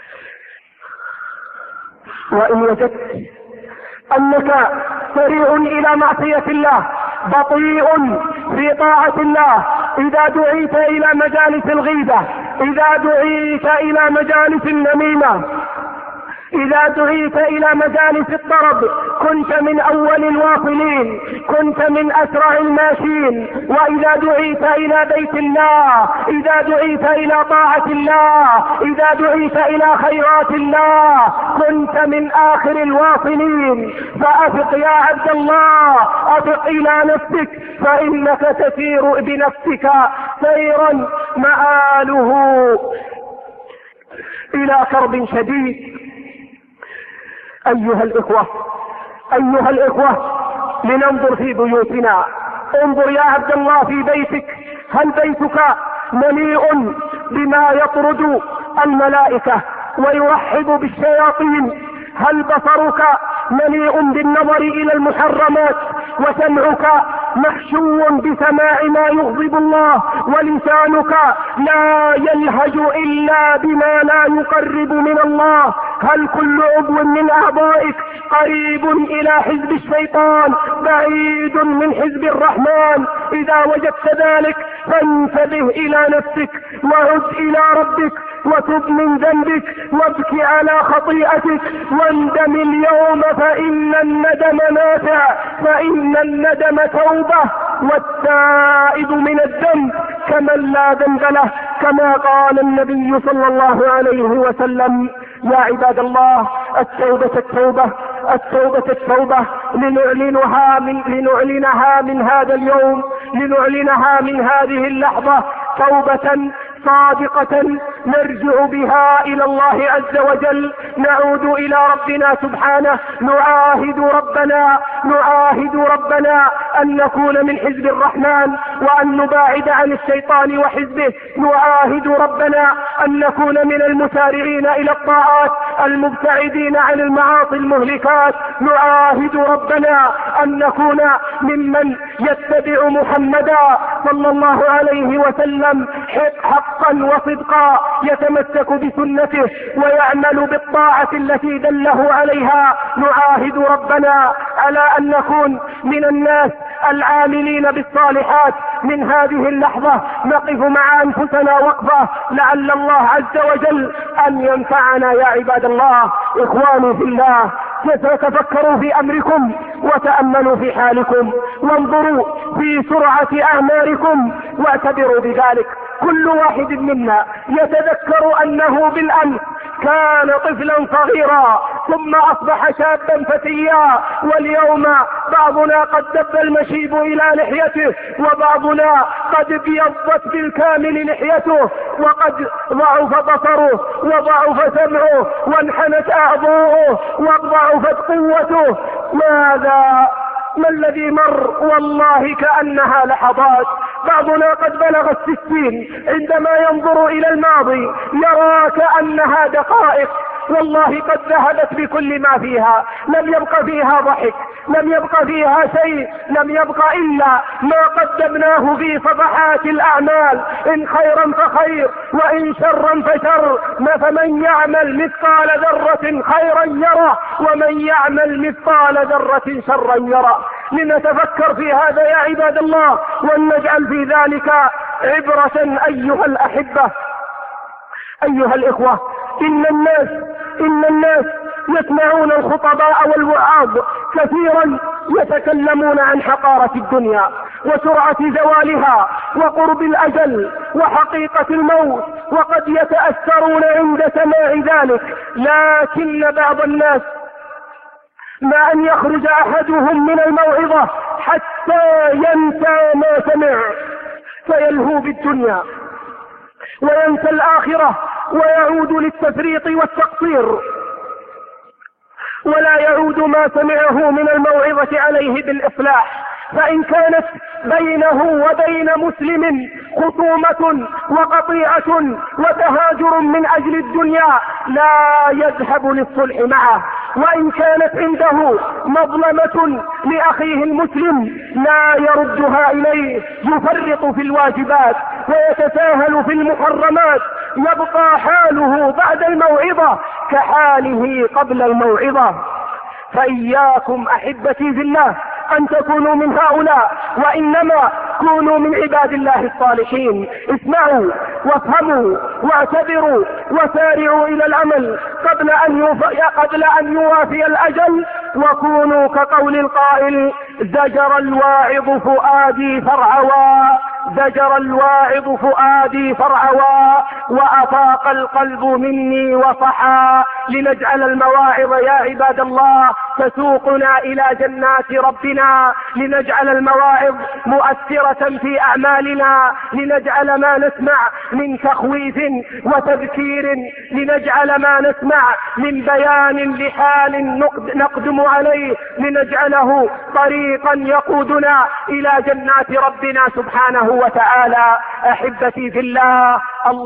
وإن وجدت أنك سريع إلى معصية الله بطيء في طاعة الله، إذا دعيت إلى مجالس الغيبة، إذا دعيت إلى مجالس النميمة، إذا دعيت إلى مجالس الطرب كنت من أول الواصلين، كنت من أسرع الماشين. وإذا دعيت إلى بيت الله، إذا دعيت إلى طاعة الله، إذا دعيت إلى خيرات الله كنت من آخر الواصلين. فأفق يا عبد الله، أفق إلى نفسك، فإنك تسير بنفسك سيرا مآله إلى كرب شديد. أيها الإخوة لننظر في بيوتنا. انظر يا عبد الله في بيتك، هل بيتك مليء بما يطرد الملائكة ويرحب بالشياطين؟ هل بصرك مليء بالنظر إلى المحرمات، وسمعك محشو بسماع ما يغضب الله، ولسانك لا يلهج إلا بما لا يقرب من الله؟ هل كل عضو من أعضائك قريب إلى حزب الشيطان بعيد من حزب الرحمن؟ إذا وجدت ذلك فانتبه إلى نفسك وعد إلى ربك وتب من ذنبك وابكي على خطيئتك واندم اليوم، فإن الندم نافع، فإن الندم توبة، والتائب من الذنب كمن لا ذنب له، كما قال النبي صلى الله عليه وسلم. يا عباد الله، التوبة لنعلنها من هذا اليوم، لنعلنها من هذه اللحظة، توبة صادقة نرجع بها إلى الله عز وجل، نعود إلى ربنا سبحانه، نعاهد ربنا أن نكون من حزب الرحمن وأن نباعد عن الشيطان وحزبه، نعاهد ربنا أن نكون من المسارعين إلى الطاعات المبتعدين عن المعاصي المهلكات، نعاهد ربنا أن نكون ممن يتبع محمدا صلى الله عليه وسلم حقا وصدقا، يتمسك بسنته ويعمل بالطاعة التي دله عليها. نعاهد ربنا على أن نكون من الناس العاملين بالصالحات. من هذه اللحظة نقف مع أنفسنا وقفة لعل الله عز وجل أن ينفعنا. يا عباد الله، إخواني في الله، تفكروا في أمركم وتأملوا في حالكم، وانظروا في سرعة أعماركم واعتبروا بذلك. كل واحد منا يتذكر أنه بالأمس كان طفلا صغيرا، ثم أصبح شابا فتيا، واليوم بعضنا قد دب المشيب إلى لحيته، وبعضنا قد ابيضت بالكامل لحيته، وقد ضعف بصره وضعف سمعه وانحنت أعضاؤه وضعفت قوته. ما الذي مر؟ والله كأنها لحظات. بعضنا قد بلغ 60 عندما ينظر إلى الماضي يرى كأنها دقائق، والله قد ذهبت بكل ما فيها، لم يبق فيها ضحك، لم يبق فيها شيء، لم يبق إلا ما قدمناه في صفحات الأعمال، إن خيرا فخير وإن شرا فشر. فمن يعمل مثقال ذرة خيرا يره، ومن يعمل مثقال ذرة شرا يره. لنتفكر في هذا يا عباد الله، ولنجعل في ذلك عبرة أيها الأحبة. أيها الإخوة، إن الناس يسمعون الخطباء والوعاظ كثيرا يتكلمون عن حقارة الدنيا وسرعة زوالها وقرب الأجل وحقيقة الموت، وقد يتأثرون عند سماع ذلك. لكن بعض الناس ما أن يخرج أحدهم من الموعظة حتى ينسى ما سمع، فيلهو بالدنيا وينسى الآخرة ويعود للتفريط والتقصير، ولا يعود ما سمعه من الموعظة عليه بالإصلاح. فإن كانت بينه وبين مسلم خصومة وقطيعة وتهاجر من أجل الدنيا لا يذهب للصلح معه، وإن كانت عنده مظلمة لأخيه المسلم لا يردها إليه، يفرط في الواجبات ويتساهل في المحرمات، يبقى حاله بعد الموعظة كحاله قبل الموعظة. فإياكم أحبتي في الله أن تكونوا من هؤلاء، وإنما كونوا من عباد الله الصالحين. اسمعوا وافهموا واعتبروا وسارعوا إلى العمل قبل أن يوافي الأجل، وكونوا كقول القائل: زجر الواعظ فؤادي فرعوا، زجر الواعظ فؤادي فرعوا، وأفاق القلب مني وصحا. لنجعل المواعظ يا عباد الله تسوقنا إلى جنات ربنا، لنجعل المواعظ مؤثرة في أعمالنا، لنجعل ما نسمع من تخويف وتذكير، لنجعل ما نسمع من بيان لحال نقدم عليه، لنجعله طريقا يقودنا إلى جنات ربنا سبحانه وتعالى. أحبتي في الله،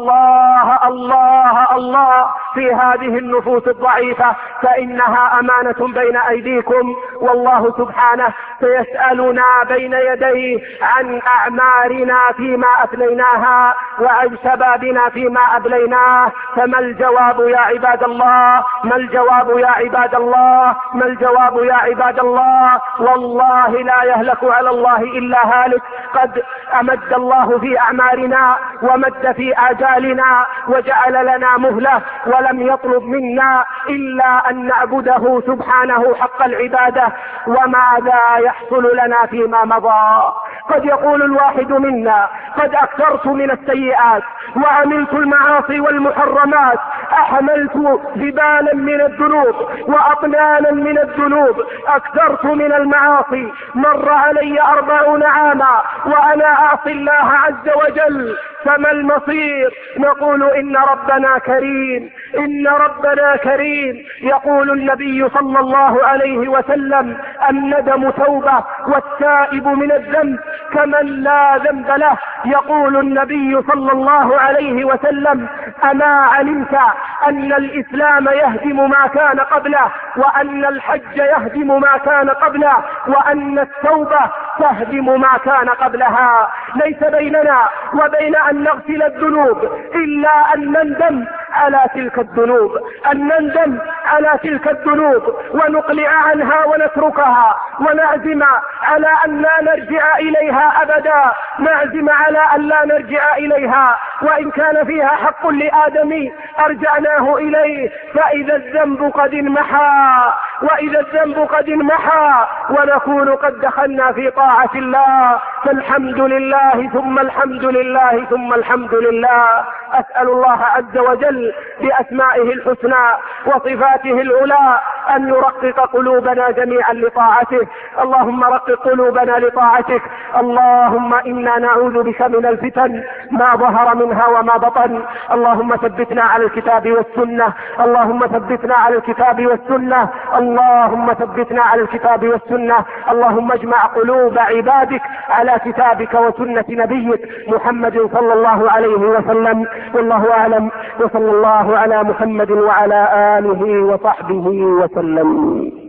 الله الله الله في هذه النفوس الضعيفة، فإنها أمانة بين أيديكم، والله سبحانه سيسألنا بين يديه عن أعمارنا فيما أفنيناها وعن شبابنا فيما أبليناه. فما الجواب يا عباد الله؟ ما الجواب يا عباد الله؟ ما الجواب يا عباد الله؟ والله لا يهلك على الله إلا هالك. قد أمد الله في أعمارنا ومد في آجالنا وجعل لنا مهلة، ولم يطلب منا إلا أن نعبده سبحانه حق العبادة. وماذا يحصل لنا فيما مضى؟ قد يقول الواحد منا: قد أكثرت من السيئات وعملت المعاصي والمحرمات، أحملت جبالا من الذنوب وأطنانا من الذنوب، أكثرت من المعاصي، مر علي 40 عاما وأنا أعصي الله عز وجل، فما المصير؟ نقول: إن ربنا كريم، إن ربنا كريم. يقول النبي صلى الله عليه وسلم: الندم توبة والتائب من الذنب كمن لا ذنب له. يقول النبي صلى الله عليه وسلم: أما علمت أن الإسلام يهدم ما كان قبله، وأن الحج يهدم ما كان قبله، وأن التوبة تهدم ما كان قبلها. ليس بيننا وبين أن نغسل الذنوب إلا أن نندم على تلك الذنوب، أن نندم على تلك الذنوب ونقلع عنها ونتركها، ونعزم على أن لا نرجع إليها أبدا، نعزم على أن لا نرجع إليها، وإن كان فيها حق لآدم أرجعناه إليه. فإذا الذنب قد انمحى، وإذا الذنب قد انمحى ونكون قد دخلنا في طاعة الله، فالحمد لله ثم الحمد لله ثم الحمد لله. أسأل الله عز وجل بأسمائه الحسنى وصفاته العلى أن يرقق قلوبنا جميعا لطاعته. اللهم رقق قلوبنا لطاعتك. اللهم إنا نعوذ بك من الفتن ما ظهر منها وما بطن. اللهم ثبتنا على الكتاب والسنة. اللهم ثبتنا على الكتاب والسنة. اللهم ثبتنا على الكتاب والسنة. اللهم اجمع قلوب عبادك على كتابك وسنة نبيك محمد صلى الله عليه وسلم. والله أعلم، وصلى الله على محمد وعلى آله وصحبه وسلم.